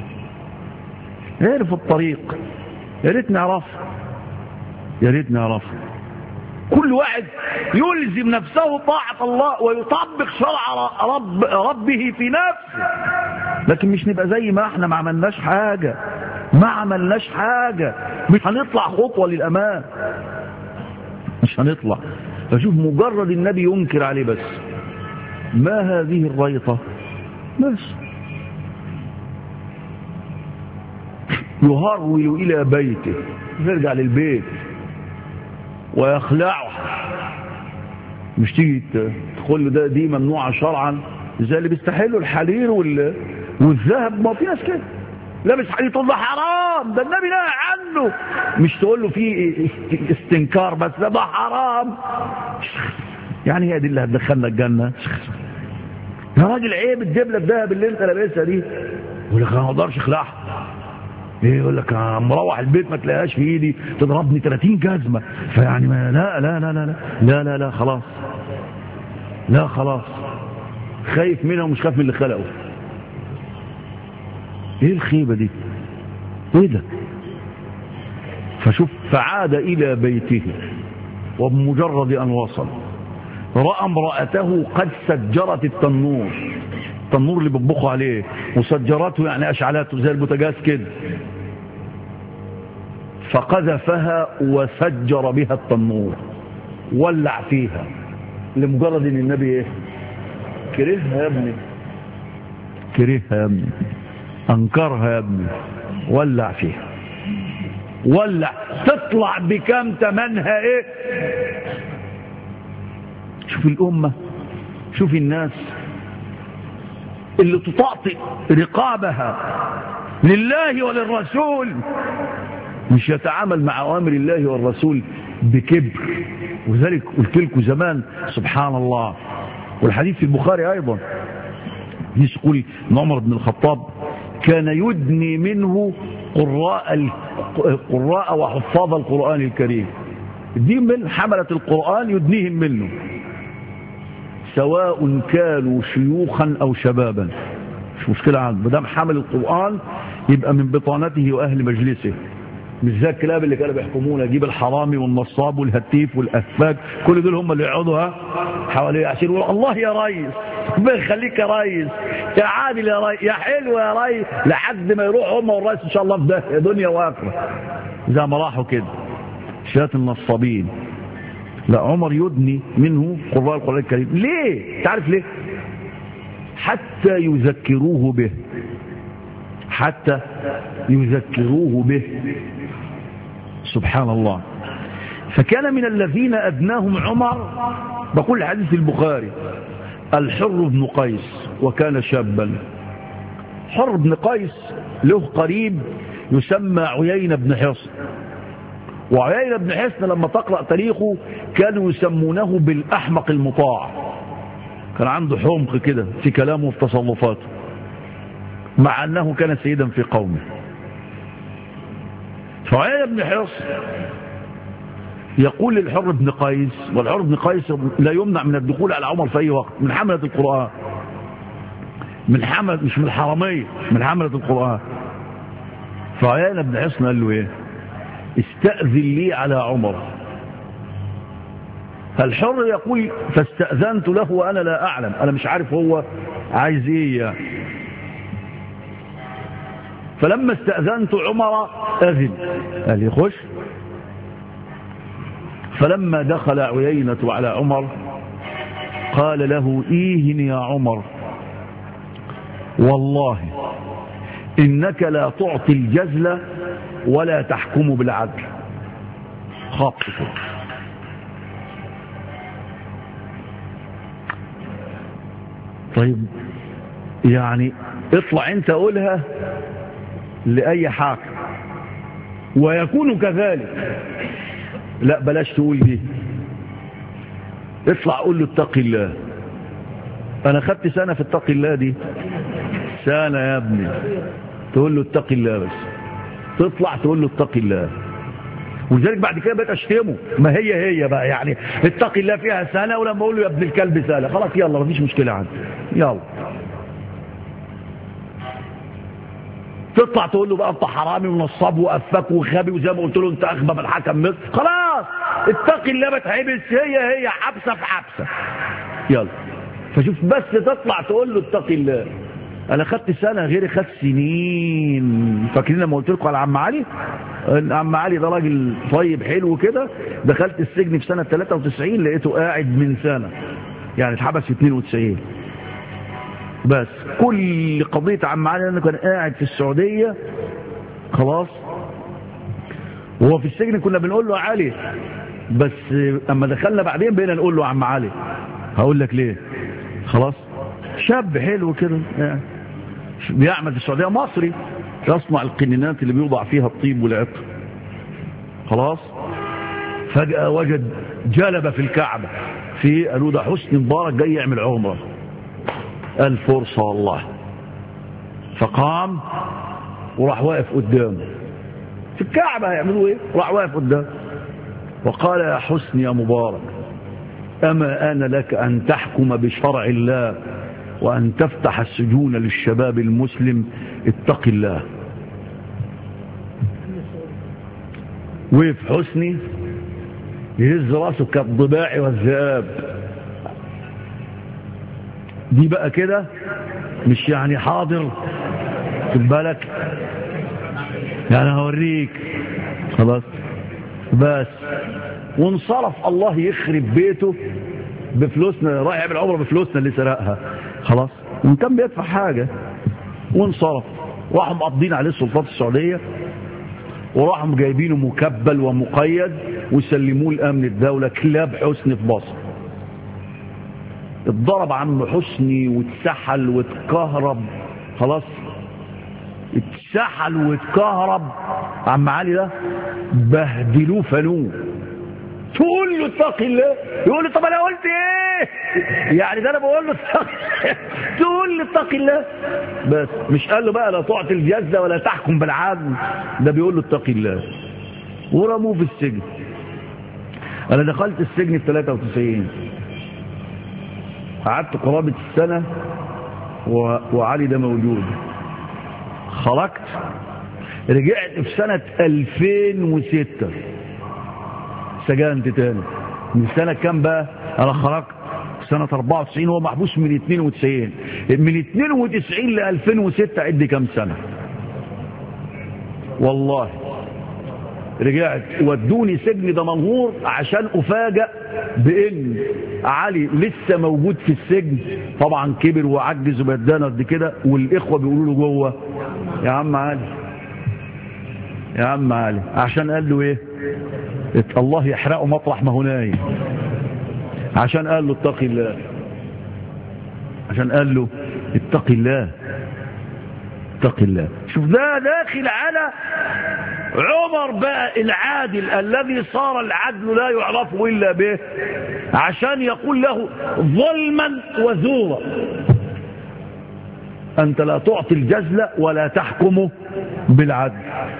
عرف الطريق، يا ريت نعرف، يا ريت نعرف. كل واحد يلزم نفسه طاعة الله ويطبق شرع رب ربه في نفسه، لكن مش نبقى زي ما احنا ما عملناش حاجة، ما عملناش حاجة، مش هنطلع خطوة للأمام، مش هنطلع. فشوف مجرد النبي ينكر عليه بس، ما هذه الريطة بس، يهرول إلى بيته، يرجع للبيت ويخلعه. مش تيجي تقول له ده دي ممنوعة شرعا، زي اللي بيستحلوا الحرير والذهب. ما في ناس كده لابس حرير تقول له حرام، ده النبي نهى عنه. مش تقول له في استنكار بس، ده حرام. يعني هي دي اللي هتدخلنا الجنة؟ يا راجل عيب الدبلة الذهب اللي انت لابسها دي. يقول لك انا ما اقدرش اخلعها. ايه يقول لك مروح البيت ما تلاقيهاش في ايدي، تضربني ثلاثين جزمه. فيعني ما لا لا لا لا لا لا لا خلاص، لا خلاص، خايف منها ومش خايف من اللي خلقه. ايه الخيبه دي؟ ايه ده؟ فشوف، فعاد الى بيته وبمجرد ان وصل راى امراته قد سجرت التنور، التنور اللي بيطبخوا عليه، وسجرته يعني اشعلته زي البوتاجاز كده، فقذفها وسجر بها التنور، ولع فيها، لمجرد ان النبي ايه؟ كرهها يا ابني، كرهها يا ابني، انكرها يا ابني، ولع فيها، ولع. تطلع بكم تمنها ايه؟ شوف الامه، شوف الناس، اللي تطأطئ رقابها لله وللرسول مش يتعامل مع أوامر الله والرسول بكبر. وذلك قلت لكم زمان سبحان الله، والحديث في البخاري أيضا يقول ان عمر بن الخطاب كان يدني منه قراء قراء وحفاظ القرآن الكريم، دي من حملة القرآن يدنيهم منه سواء كانوا شيوخا أو شبابا، مش مشكلة عنه، مدام حمل القرآن يبقى من بطانته وأهل مجلسه، مش زي الكلاب اللي كانوا بيحكمونا، يجيب الحرامي والنصاب والهتيف والأفاك كل دول هم اللي يقعدوا حواليه عشان يقولوا الله يا ريس، ربنا يخليك يا ريس، يا عادل يا ريس، يا حلو يا ريس، لحد ما يروح هم والرئيس ان شاء الله في ده دنيا واخره زي ما راحوا كده شات النصابين. لا، عمر يدني منه قراء القرآن الكريم. ليه؟ تعرف ليه؟ حتى يذكروه به، حتى يذكروه به. سبحان الله. فكان من الذين أدناهم عمر، بقول حديث البخاري، الحر بن قيس وكان شابا. حر بن قيس له قريب يسمى عيينة بن حصن، وعيينة بن حصن لما تقرأ تاريخه كانوا يسمونه بالأحمق المطاع، كان عنده حمق كده في كلامه وفي تصرفاته مع أنه كان سيدا في قومه. فعيينة بن حصن يقول للحر بن قيس، والحر بن قيس لا يمنع من الدخول على عمر في أي وقت من حملة القرآن، من حملة مش من الحرمية، من حملة القرآن. فعيينة بن حصن قال له ايه؟ استأذن لي على عمر. الحر يقول فاستأذنت له وأنا لا أعلم، أنا مش عارف هو عايز ايه يعني. فلما استأذنت عمر أذن، قال لي خش. فلما دخل عيينة على عمر قال له إيهن يا عمر، والله إنك لا تعطي الجزل ولا تحكم بالعدل. خاطئ. طيب يعني اطلع انت قولها لأي حاكم ويكون كذلك، لا بلاش تقول دي، اطلع قول له اتق الله. انا خدت سنة في اتق الله دي، سنة يا ابني، تقول له اتق الله بس، تطلع تقول له اتق الله. ولذلك بعد كده بقيت اشتمه، ما هي هي بقى يعني اتق الله فيها سنة، ولما اقول له يا ابن الكلب سنة خلاص يلا مفيش مشكلة عندي، يلا تطلع تقول له بقى انت حرامي ونصاب وافاك وخابي وزي ما قلت له انت اخبى من حكم مصر، خلاص اتق الله بتحبس، هي هي حبسه في حبسه، يلا. فشوف بس تطلع تقول له اتق الله. انا خدت سنه غيري خد سنين. فاكرين لما قلت لكم على عم علي؟ عم علي ده راجل طيب حلو كده، دخلت السجن في سنه ثلاثة وتسعين لقيته قاعد من سنه، يعني اتحبس في اثنين وتسعين. بس كل قضية عم علي انه كان قاعد في السعودية خلاص، وهو في السجن كنا بنقول له علي، بس اما دخلنا بعدين بقينا نقول له عم علي. هقول لك ليه؟ خلاص شاب حلو كده يعني بيعمل في السعودية، مصري يصنع القنينات اللي بيوضع فيها الطيب والعطر. خلاص فجأة وجد جلبة في الكعبة، في قالوا ده حسني مبارك جاي يعمل عمره، الفرصة والله. فقام وراح واقف قدامه في الكعبة، هيعملوا ايه؟ راح واقف قدامه وقال يا حسن يا مبارك، أما آن لك أن تحكم بشرع الله وأن تفتح السجون للشباب المسلم، اتق الله. وقف حسني يهز راسه كالضباع والذئاب. دي بقى كده مش يعني حاضر في بالك، يعني هوريك خلاص بس. وانصرف، الله يخرب بيته بفلوسنا، راح يعمل عمره بفلوسنا اللي سرقها خلاص، وان كان بيدفع حاجة. وانصرف، راحوا مقضين عليه السلطات السعودية، وراحوا جايبينه مكبل ومقيد وسلموه لأمن الدولة. كلاب حسني في مصر اتضرب عم حسني واتسحل واتكهرب، خلاص اتسحل واتكهرب عم علي ده، بهدلوه فنوه. تقول له اتقي الله، يقول له طب انا قلت ايه يعني؟ ده انا بقول له اتقي تقول له اتقي الله بس، مش قال له بقى لا تعطي الجزة ولا تحكم بالعدل، ده بيقول له اتقي الله، ورموه في السجن. انا دخلت السجن في ثلاثة وتسعين، قعدت قرابة السنة و... وعلي ده موجود. خرجت رجعت في سنة ألفين وستة سجنت تاني. من سنة كام بقى؟ انا خرجت سنة أربعة وتسعين، هو محبوس من اثنين وتسعين، من اثنين وتسعين ل ألفين وستة عد كام سنة والله. رجعت ودوني سجن دمنهور عشان افاجئ بان علي لسه موجود في السجن. طبعا كبر وعجز وبدانا قد كده، والاخوه بيقولوا له جوه يا عم علي يا عم علي، عشان قال له ايه؟ الله يحرقه مطرح ما هو نايم. عشان قال له اتقي الله، عشان قال له اتقي الله اتقي الله. شوف ده داخل على عمر بقى العادل الذي صار العدل لا يعرف إلا به، عشان يقول له ظلما وزورا أنت لا تعطي الجزل ولا تحكم بالعدل.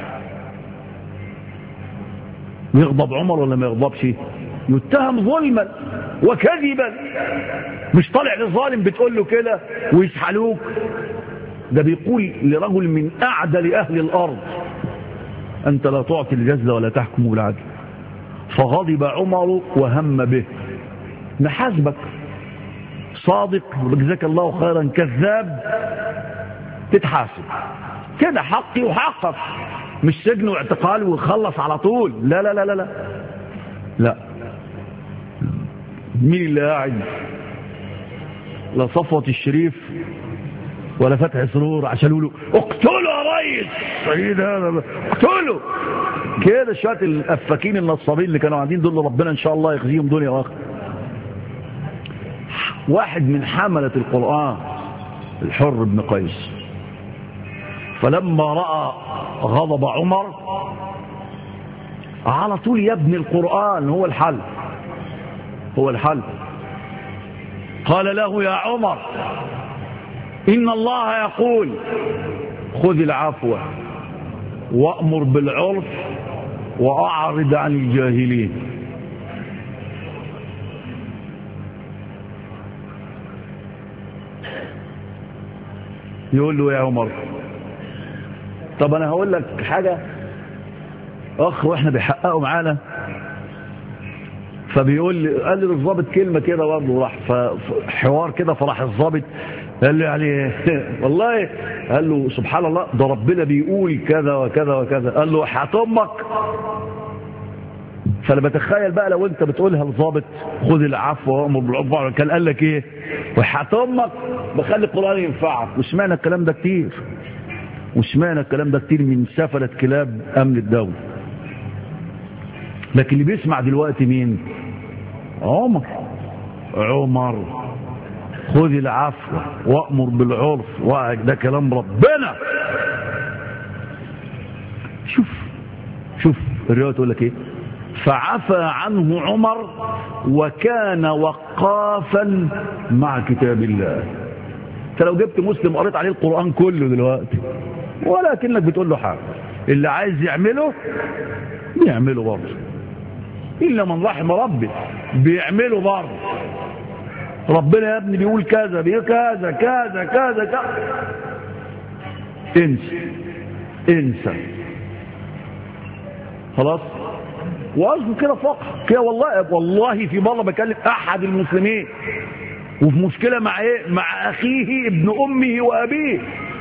يغضب عمر ولا ما يغضبش؟ يتهم ظلما وكذبا، مش طالع للظالم بتقول له كده ويسحلوك، ده بيقول لرجل من أعدل أهل الأرض أنت لا تعطي الجزل ولا تحكم بالعدل. فغضب عمر وهم به، نحاسبك صادق جزاك الله خيرا، كذاب تتحاسب كده، حقي وحقك، مش سجن واعتقال وخلص على طول. لا لا لا لا لا لا. مين اللي قاعد؟ لا صفوة الشريف ولا فتح سرور عشان يقولوا اقتلوا يا ريس سيد هذا اقتلوا كده. شويه الافاكين النصابين اللي كانوا قاعدين دول ربنا ان شاء الله يخزيهم دنيا واخره. واحد من حملة القرآن الحر بن قيس، فلما رأى غضب عمر على طول يبني القرآن هو الحل هو الحل قال له يا عمر إن الله يقول خذ العفو وأمر بالعرف وأعرض عن الجاهلين. يقول له يا عمر طب أنا هقول لك حاجة أخ وإحنا بيحققوا معانا، فبيقول لي قال لي للظابط كلمة كده برضه، راح حوار كده، فراح الظابط قال له يعني والله، قال له سبحان الله ده ربنا بيقول كذا وكذا وكذا، قال له حياة امك. فانا بتخيل بقى لو انت بتقولها للظابط خذ العفو وامر بالعرف، كان قال لك ايه؟ وحياة امك بخلي القرآن ينفعك. وسمعنا الكلام ده كتير وسمعنا الكلام ده كتير من سفلة كلاب امن الدولة. لكن اللي بيسمع دلوقتي مين؟ عمر عمر خذ العفو وأمر بالعرف، ده كلام ربنا. شوف شوف الرواية تقول لك ايه؟ فعفى عنه عمر وكان وقافا مع كتاب الله. انت لو جبت مسلم قريت عليه القرآن كله دلوقتي ولكنك بتقول له حاجة، اللي عايز يعمله بيعمله برضه، إلا من رحم ربي بيعمله برضه. ربنا يا ابني بيقول كذا بيقول كذا كذا كذا كذا، انسى انسى خلاص. وأصله كده فقط كده. والله والله في مرة بكلم أحد المسلمين وفي مشكلة مع ايه؟ مع أخيه ابن أمه وأبيه،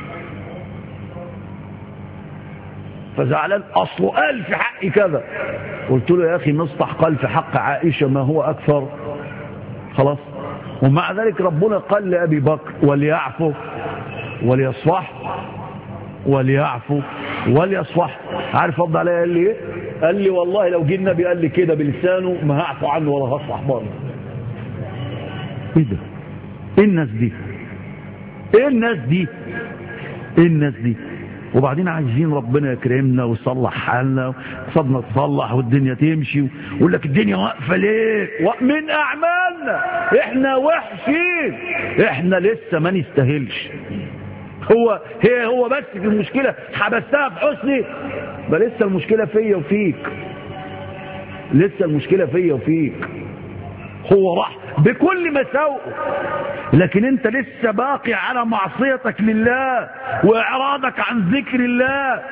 فزعلان أصله قال في حقي كذا. قلت له يا أخي مصطح قال في حق عائشة ما هو أكثر، خلاص. ومع ذلك ربنا قال لأبي بكر وليعفو وليصفح وليعفو وليصفح. عارف رد عليا قال لي ايه؟ قال لي والله لو جه النبي قال لي كده بلسانه ما هعفو عنه ولا هصفح برضه. ايه ده؟ ايه الناس دي؟ ايه الناس دي؟ ايه الناس دي؟ وبعدين عايزين ربنا يكرمنا ويصلح حالنا، صدنا تصلح والدنيا تمشي، ويقول لك الدنيا واقفه ليه؟ من اعمالنا احنا وحشين، احنا لسه ما نستاهلش. هو هي هو بس في المشكله حبستها في حسني، ده لسه المشكله فيا وفيك، لسه المشكله فيا وفيك. هو راح بكل مساوئه، لكن انت لسه باقي على معصيتك لله واعراضك عن ذكر الله.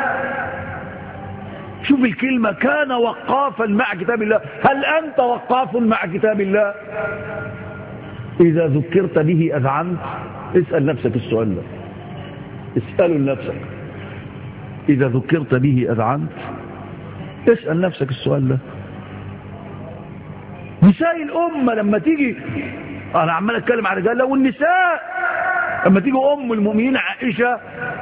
شوف الكلمة، كان وقافا مع كتاب الله. هل انت وقاف مع كتاب الله؟ اذا ذكرت به اذعنت؟ اسأل نفسك السؤال ده، اسأله لنفسك. اذا ذكرت به اذعنت؟ اسأل نفسك السؤال ده. نساء الأمة لما تيجي، أنا عمال أتكلم عن الرجال والنساء، لما تيجي أم المؤمنين عائشة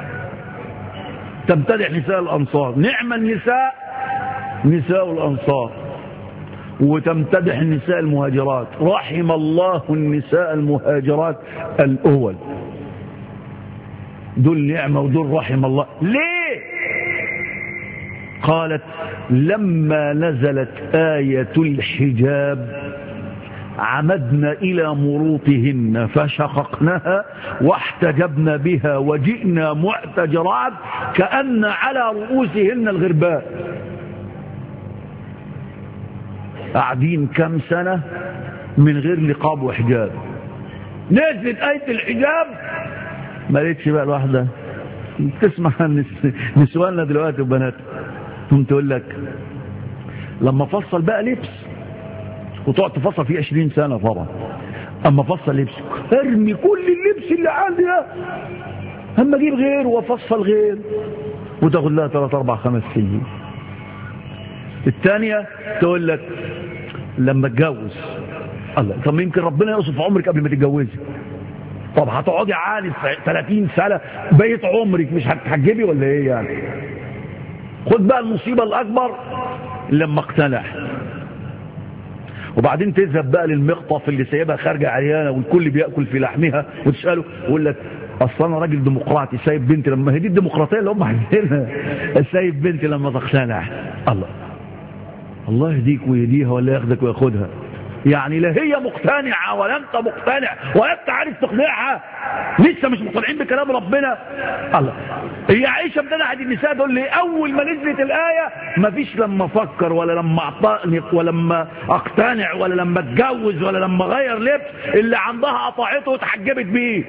تمتدح نساء الأنصار، نعم النساء نساء الأنصار، وتمتدح النساء المهاجرات، رحم الله النساء المهاجرات الأول، دول نعمة ودول رحم الله. ليه؟ قالت لما نزلت آية الحجاب عمدنا إلى مروطهن فشققناها واحتجبنا بها وجئنا معتجرات كأن على رؤوسهن الغرباء. قاعدين كم سنة من غير نقاب وحجاب، نزلت آية الحجاب ما لقيتش بقى الواحدة تسمع نسواننا دلوقتي وبنات ثم تقول لك لما فصل بقى لبس، وتقعد تفصل فيه عشرين سنة طبعا، اما فصل لبس ارمي كل اللبس اللي عندي ده، اما اجيب غير وافصل غير، وتاخد لها ثلاث اربع خمس سنين. الثانية تقول لك لما اتجوز، الله طب يمكن ربنا يوصف عمرك قبل ما تتجوزي. طب هتقعدي عاني ثلاثين سنة بقيت عمرك مش هتحجبي ولا ايه يعني؟ خد بقى المصيبة الأكبر لما اقتنع، وبعدين تذهب بقى للمقطف اللي سايبها خارجة عريانة والكل بيأكل في لحمها، وتسأله يقول لك أصلا أنا راجل ديمقراطي سايب بنتي لما هي دي الديمقراطية اللي هم عايزينها، سايب بنتي لما تقتنع. الله الله يهديك ويهديها ولا ياخدك وياخدها، يعني لا هي مقتنعة ولا انت مقتنع ولا انت عارف تقنعها، لسه مش مقتنعين بكلام ربنا. الله هي عائشة امتنعت النساء دول ليه؟ اول ما نزلت الآية مفيش لما افكر ولا لما اعتنق ولا لما اقتنع ولا لما اتجوز ولا لما اغير لبس، اللي عندها قطعته وتحجبت بيه.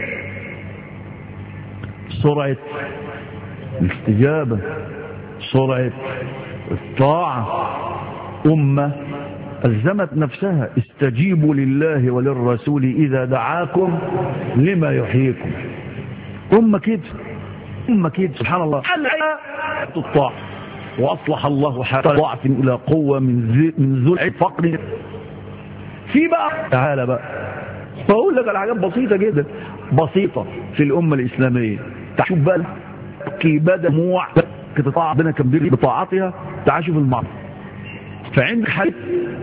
سرعة الاستجابة، سرعة الطاعة. أمة ألزمت نفسها استجيبوا لله وللرسول إذا دعاكم لما يحييكم. أمة كده، أمة كده سبحان الله. الطاعة وأصلح الله حال ضعف إلى قوة من من ذل فقر. في بقى تعالى بقى بقول لك الحاجات بسيطة جدا، بسيطة في الأمة الإسلامية. شوف بقى كيبادة دموع كتطاع ربنا كبير بطاعتها، تعال شوف المعنى. فعند حديث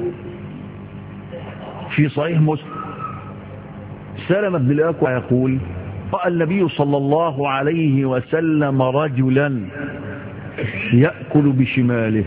في صحيح مسلم سلمة بن الأكوع يقول رأى النبي صلى الله عليه وسلم رجلا يأكل بشماله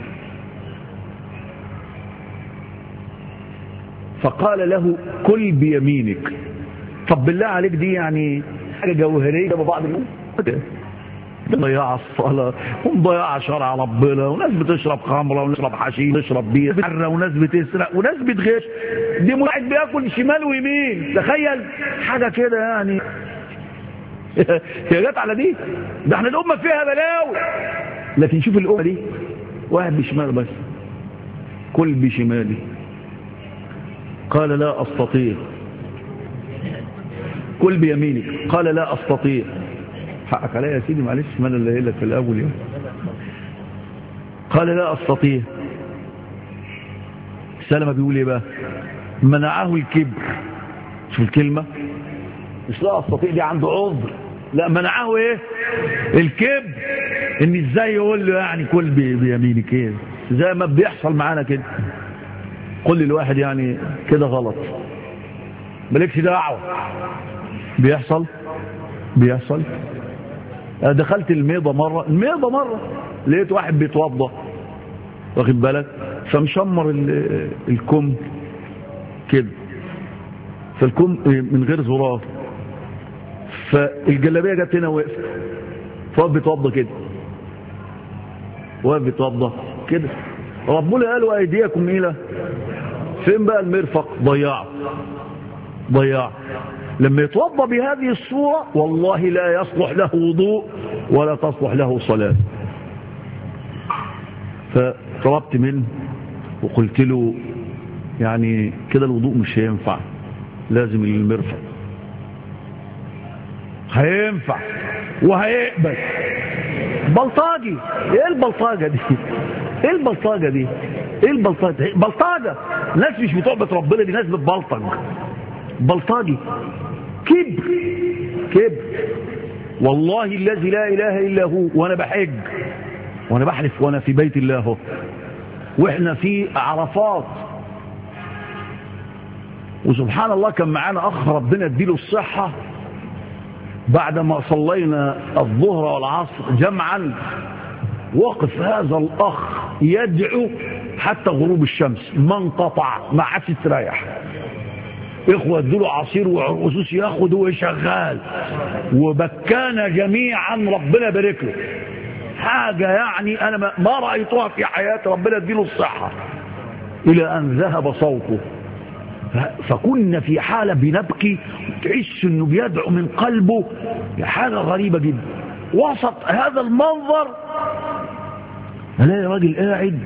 فقال له كل بيمينك. طب بالله عليك دي يعني حاجة جوهرية ببعض الناس ضياع الصلاة ومضياع شرع ربنا، وناس بتشرب خمرة ونشرب حشيش ونشرب بير، وناس بتسرق وناس بتغش. دي واحد بياكل شمال ويمين، تخيل حاجة كده يعني. يا جت على دي، ده احنا الأمة فيها بلاوي، لكن شوف الأمة دي واحد بشماله بس، كل بشمالي. قال لا أستطيع. كل بيمينك. قال لا أستطيع. حقك عليا يا سيدي معلش، ما انا اللي قايل لك في الاول يعني. قال لا استطيع. سلمة بيقول ايه بقى؟ منعه الكبر. شوف الكلمه، مش لا استطيع دي عنده عذر، لا منعه ايه؟ الكبر. ان ازاي يقول له يعني كل بيمينك ايه؟ زي ما بيحصل معانا كده، قل للواحد يعني كده غلط، مالكش دعوة. بيحصل بيحصل أنا دخلت الميضة مرة الميضة مرة لقيت واحد بيتوضى واخد بالك فمشمر الكم كده فالكم من غير زرار فالجلابية جت هنا وقفت فهو بيتوضى كده وهو بيتوضى كده ربنا قال وأيديكم إلى فين بقى المرفق ضياع ضياع لما يتوضى بهذه الصورة والله لا يصلح له وضوء ولا تصلح له صلاة. فطلبت منه وقلت له يعني كده الوضوء مش هينفع لازم المرفق. هينفع وهيقبل بلطاجي. ايه البلطاجة دي ايه البلطاجة دي ايه البلطاجة بلطاجة ناس مش بتعبد ربنا دي ناس بتبلطج بلطاجي كبر كبر والله الذي لا اله الا هو وانا بحج وانا بحلف وانا في بيت الله هو واحنا في عرفات وسبحان الله كان معانا اخ ربنا اديله الصحة بعد ما صلينا الظهر والعصر جمعا وقف هذا الاخ يدعو حتى غروب الشمس ما انقطع ما عادش تريح. اخوة ادوا عصير وعرقسوس ياخد وهو شغال وبكانا جميعا ربنا بارك له حاجة يعني انا ما رأيتها في حياتي ربنا اديله الصحة الى ان ذهب صوته. فكنا في حالة بنبكي تحس انه بيدعو من قلبه حاجة غريبة جدا. وسط هذا المنظر الاقي راجل قاعد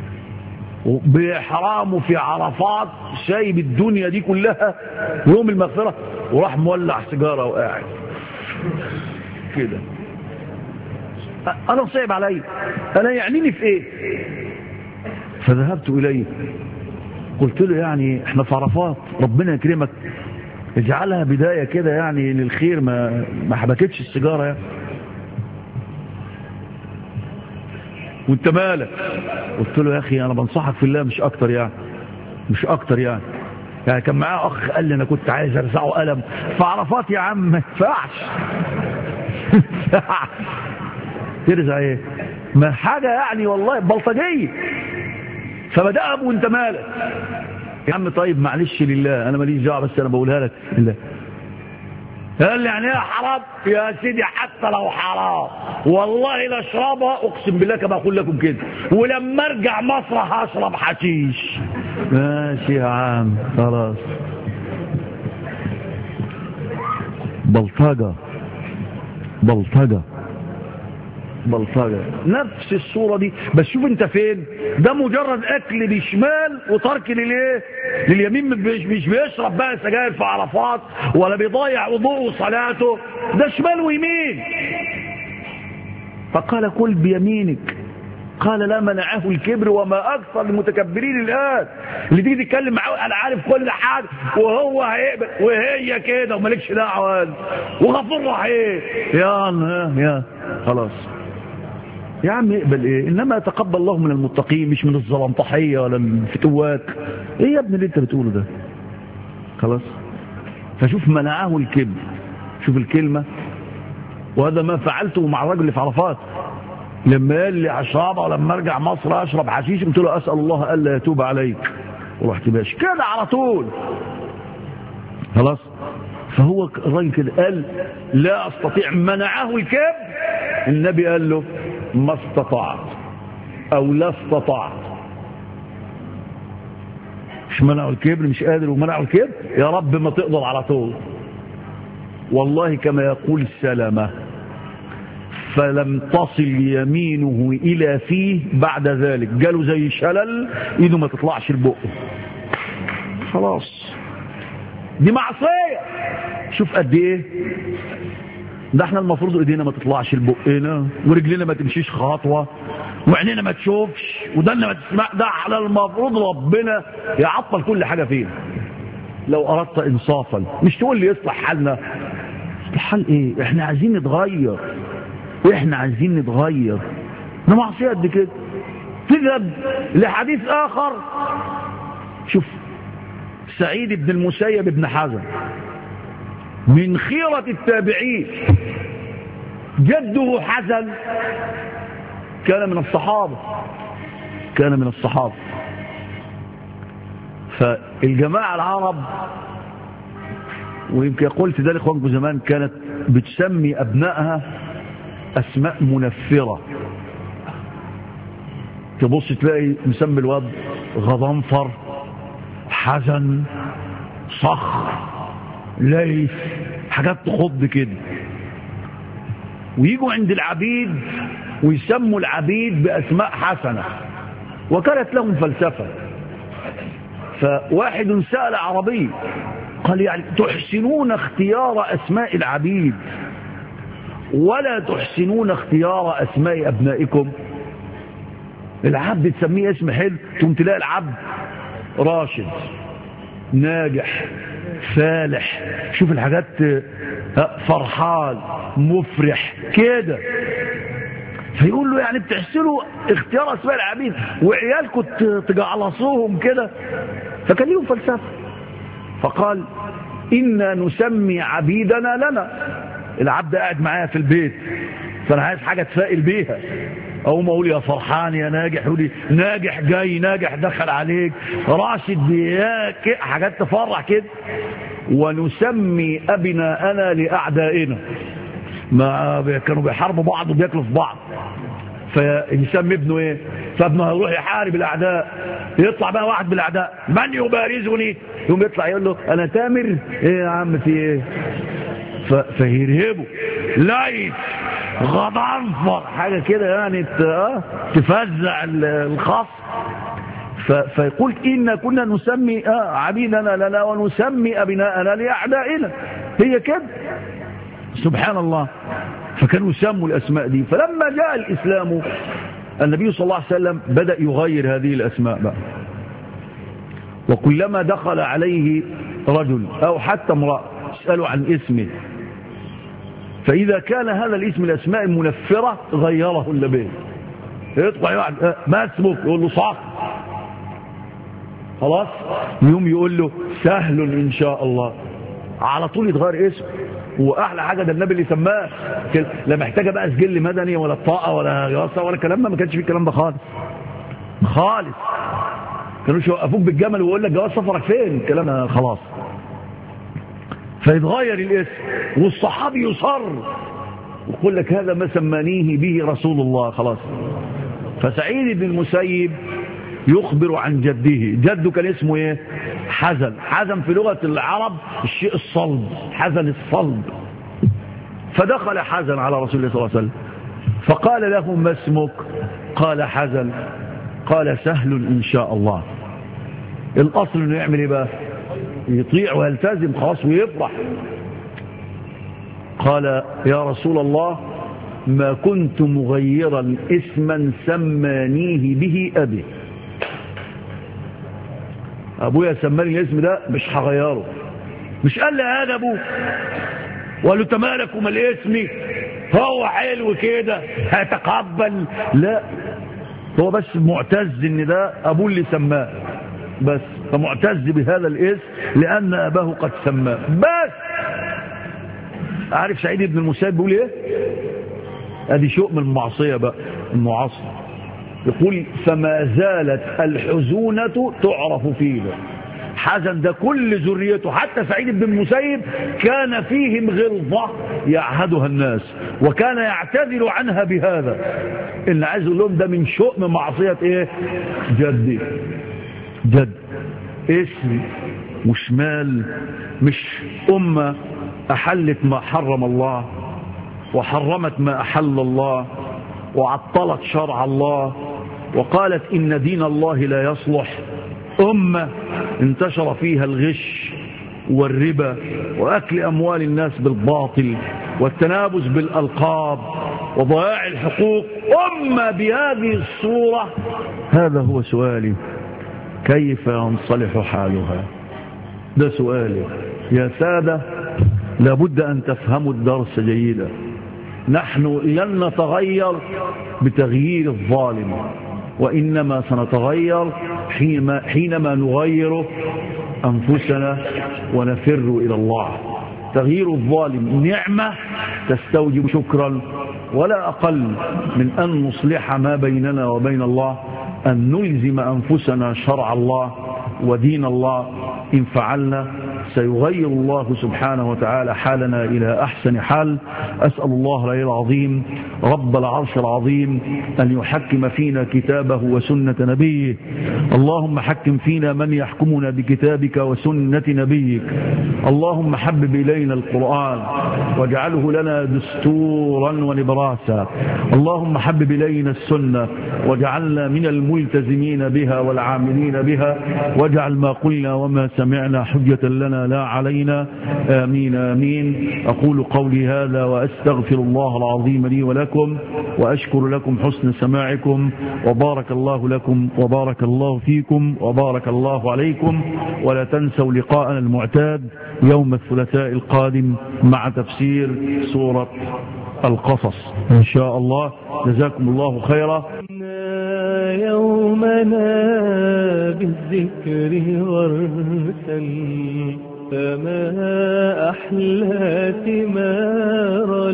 بإحرامه في عرفات سايب الدنيا دي كلها يوم المغفرة وراح مولع سيجارة وقاعد كده. انا صعب علي انا يعنيني في ايه. فذهبت اليه قلت له يعني احنا في عرفات ربنا يكرمك اجعلها بداية كده يعني للخير ما ما حبكتش السيجارة يعني. وانت مالك قلت له يا اخي انا بنصحك في الله مش اكتر يعني مش اكتر يعني يعني كان معاه اخ قال لي انا كنت عايز ارزعه قلم في عرفات يا عم ما ينفعش ترزع ايه ما حاجة يعني والله بلطجية. فبدأ ابو انت مالك يا عم طيب معلش لله انا ماليش دعوه بس انا بقولها لك لله. قال لي يعني ايه حرام يا سيدي حتى لو حرام والله لا اشربها اقسم بالله كما اقول لكم كده ولما ارجع مصر هشرب حشيش. ماشي يا عم خلاص. بلطجة بلطجة بلطجة نفس الصورة دي بس شوف انت فين. ده مجرد اكل بشمال وترك للايه لليمين مش بيشرب بقى سجاير في عرفات ولا بيضيع وضوءه وصلاته ده شمال ويمين. فقال كل بيمينك قال لا منعه الكبر وما اكثر المتكبرين الان اللي تيجي تتكلم معاه انا عارف كل حاجه وهو هيقبل وهي كده ومالكش دعوه وغفور رحيم يا يا خلاص يا عم يقبل ايه. انما يتقبل الله من المتقين مش من الزلنطحيه ولا الفتوات. ايه يا ابني اللي انت بتقوله ده خلاص. فشوف منعه الكبر شوف الكلمه. وهذا ما فعلته مع الرجل اللي في عرفات لما قال لي اشرب ولما ارجع مصر اشرب حشيش قلت له اسال الله الا يتوب عليك ورحت ماشي كده على طول خلاص. فهو الراجل كده قال لا استطيع منعه الكبر. النبي قال له ما استطعت او لا استطعت. مش منعه الكبر مش قادر ومنعه الكبر يا رب ما تقدر على طول. والله كما يقول السلامة فلم تصل يمينه الى فيه بعد ذلك جاله زي شلل ايده ما تطلعش لبقه خلاص. دي معصية. شوف قد ايه ده احنا المفروض ايدينا ما تطلعش لبقنا ورجلنا ما تمشيش خطوة وعينينا ما تشوفش ودنا ما تسمع. ده على المفروض ربنا يعطل كل حاجة فينا لو اردت انصافا. مش تقول لي يصلح حالنا. يصلح حال ايه احنا عايزين نتغير احنا عايزين نتغير. ده معصية قد كده. تذهب لحديث اخر شوف سعيد بن المسيب بن حزن من خيرة التابعين، جده حزن كان من الصحابة كان من الصحابة فالجماعة العرب، ويمكن قلت ذلك اخوانكم زمان، كانت بتسمي أبنائها أسماء منفرة. تبص تلاقي مسمي الواد غضنفر، حزن، صخر، ليث، حاجات تخض كده. ويجوا عند العبيد ويسموا العبيد بأسماء حسنة، وكانت لهم فلسفة. فواحد سأل عربي قال يعني تحسنون اختيار أسماء العبيد ولا تحسنون اختيار أسماء أبنائكم؟ العبد تسميه اسم حلو، ثم تلاقي العبد راشد، ناجح، فالح، شوف الحاجات، فرحان، مفرح كده. فيقول له يعني بتحسنوا اختيار اسماء العبيد وعيالكم تجعلصوهم كده؟ فكان لهم فلسفه، فقال إنا نسمي عبيدنا لنا. العبد قاعد معايا في البيت، فانا عايز حاجه اتفائل بيها، اقوم اقول يا فرحان يا ناجح، يقول لي ناجح جاي، ناجح دخل عليك، راشد يا حاجات تفرح كده. ونسمي ابناءنا لاعدائنا، ما كانوا بيحاربوا بعض وبياكلوا في بعض، فيسمي ابنه ايه؟ فابنه هيروح يحارب الاعداء، يطلع بقى واحد بالاعداء، من يبارزني؟ يقوم يطلع يقول له انا تامر. ايه يا عم في ايه؟ فيرهبه، ليث، غضنفر، حاجه كده يعني تفزع الخصم. فيقول إن كنا نسمي عبيدنا لنا ونسمي أبناءنا لأعدائنا، هي كده سبحان الله. فكانوا يسموا الأسماء دي. فلما جاء الإسلام النبي صلى الله عليه وسلم بدأ يغير هذه الأسماء بقى، وكلما دخل عليه رجل أو حتى امرأة يسألوا عن اسمه، فإذا كان هذا الاسم الأسماء المنفرة غيره النبي. يطلع يعني ما اسمك؟ يقول له صح، خلاص. يوم يقول له سهل إن شاء الله، على طول يتغير اسمه. واحلى حاجه ده النبي اللي سماه، لا محتاجه بقى سجل مدني ولا بطاقه ولا جواسه ولا كلام، ما كانش فيه الكلام ده خالص خالص. كانوا يوقفوك بالجمل ويقول لك جواز سفرك فين، الكلام ده خلاص. فيتغير الاسم، والصحابي يصر ويقول لك هذا ما سمانيه به رسول الله، خلاص. فسعيد بن المسيب يخبر عن جده، جده كان اسمه ايه؟ حزن. حزن في لغة العرب الشيء الصلب، حزن الصلب. فدخل حزن على رسول الله صلى الله عليه وسلم فقال له ما اسمك؟ قال حزن. قال سهل إن شاء الله. الأصل انه يعمل ايه بقى؟ يطيع ويلتزم خلاص ويفرح. قال يا رسول الله ما كنت مغيرا اسما سمانيه به أبي، ابويا سماني الاسم ده مش هغيره. مش قال لي هذا ابوه وقال له تمالك ومال اسمي هو حلو كده هيتقبل، لا، هو بس معتز ان ده ابوه اللي سماه بس، فمعتز بهذا الاسم لان اباه قد سماه بس. عارف سعيد بن المسيب بيقول ايه؟ ادي شؤم من المعصيه بقى المعاصر. يقول فما زالت الحزونة تعرف فيه. حزن ده كل ذريته، حتى سعيد بن المسيب كان فيهم غلظة يعهدها الناس، وكان يعتذر عنها بهذا. إن عايز اقول لهم ده من شؤم معصية ايه؟ جدي. جد اسم وشمال، مش أمة أحلت ما حرم الله وحرمت ما أحل الله وعطلت شرع الله وقالت إن دين الله لا يصلح. أمة انتشر فيها الغش والربا وأكل أموال الناس بالباطل والتنابز بالألقاب وضياع الحقوق. أمة بهذه الصورة. هذا هو سؤالي، كيف ينصلح حالها؟ ده سؤالي يا سادة. لابد أن تفهموا الدرس جيدا. نحن لن نتغير بتغيير الظالم، وإنما سنتغير حينما نغير أنفسنا ونفر إلى الله. تغيير الظالم نعمة تستوجب شكرا، ولا أقل من أن نصلح ما بيننا وبين الله، أن نلزم أنفسنا شرع الله ودين الله. إن فعلنا سيغير الله سبحانه وتعالى حالنا إلى أحسن حال. أسأل الله العلي العظيم رب العرش العظيم أن يحكم فينا كتابه وسنة نبيه. اللهم حكم فينا من يحكمنا بكتابك وسنة نبيك. اللهم حبب إلينا القرآن واجعله لنا دستورا ونبراسا. اللهم حبب إلينا السنة واجعلنا من الملتزمين بها والعاملين بها، واجعل ما قلنا وما سمعنا حجة لنا لا علينا. آمين آمين. أقول قولي هذا وأستغفر الله العظيم لي ولكم، وأشكر لكم حسن سماعكم، وبارك الله لكم وبارك الله فيكم وبارك الله عليكم. ولا تنسوا لقاءنا المعتاد يوم الثلاثاء القادم مع تفسير سورة القصص إن شاء الله. جزاكم الله خيرا. يومنا بالذكر وارسل، فما أحلى ثمار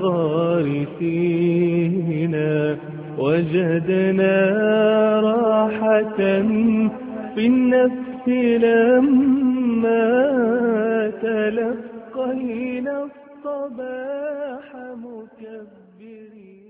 الغارسين، وجدنا راحة في النفس لما تلقينا الصباح مكبرين.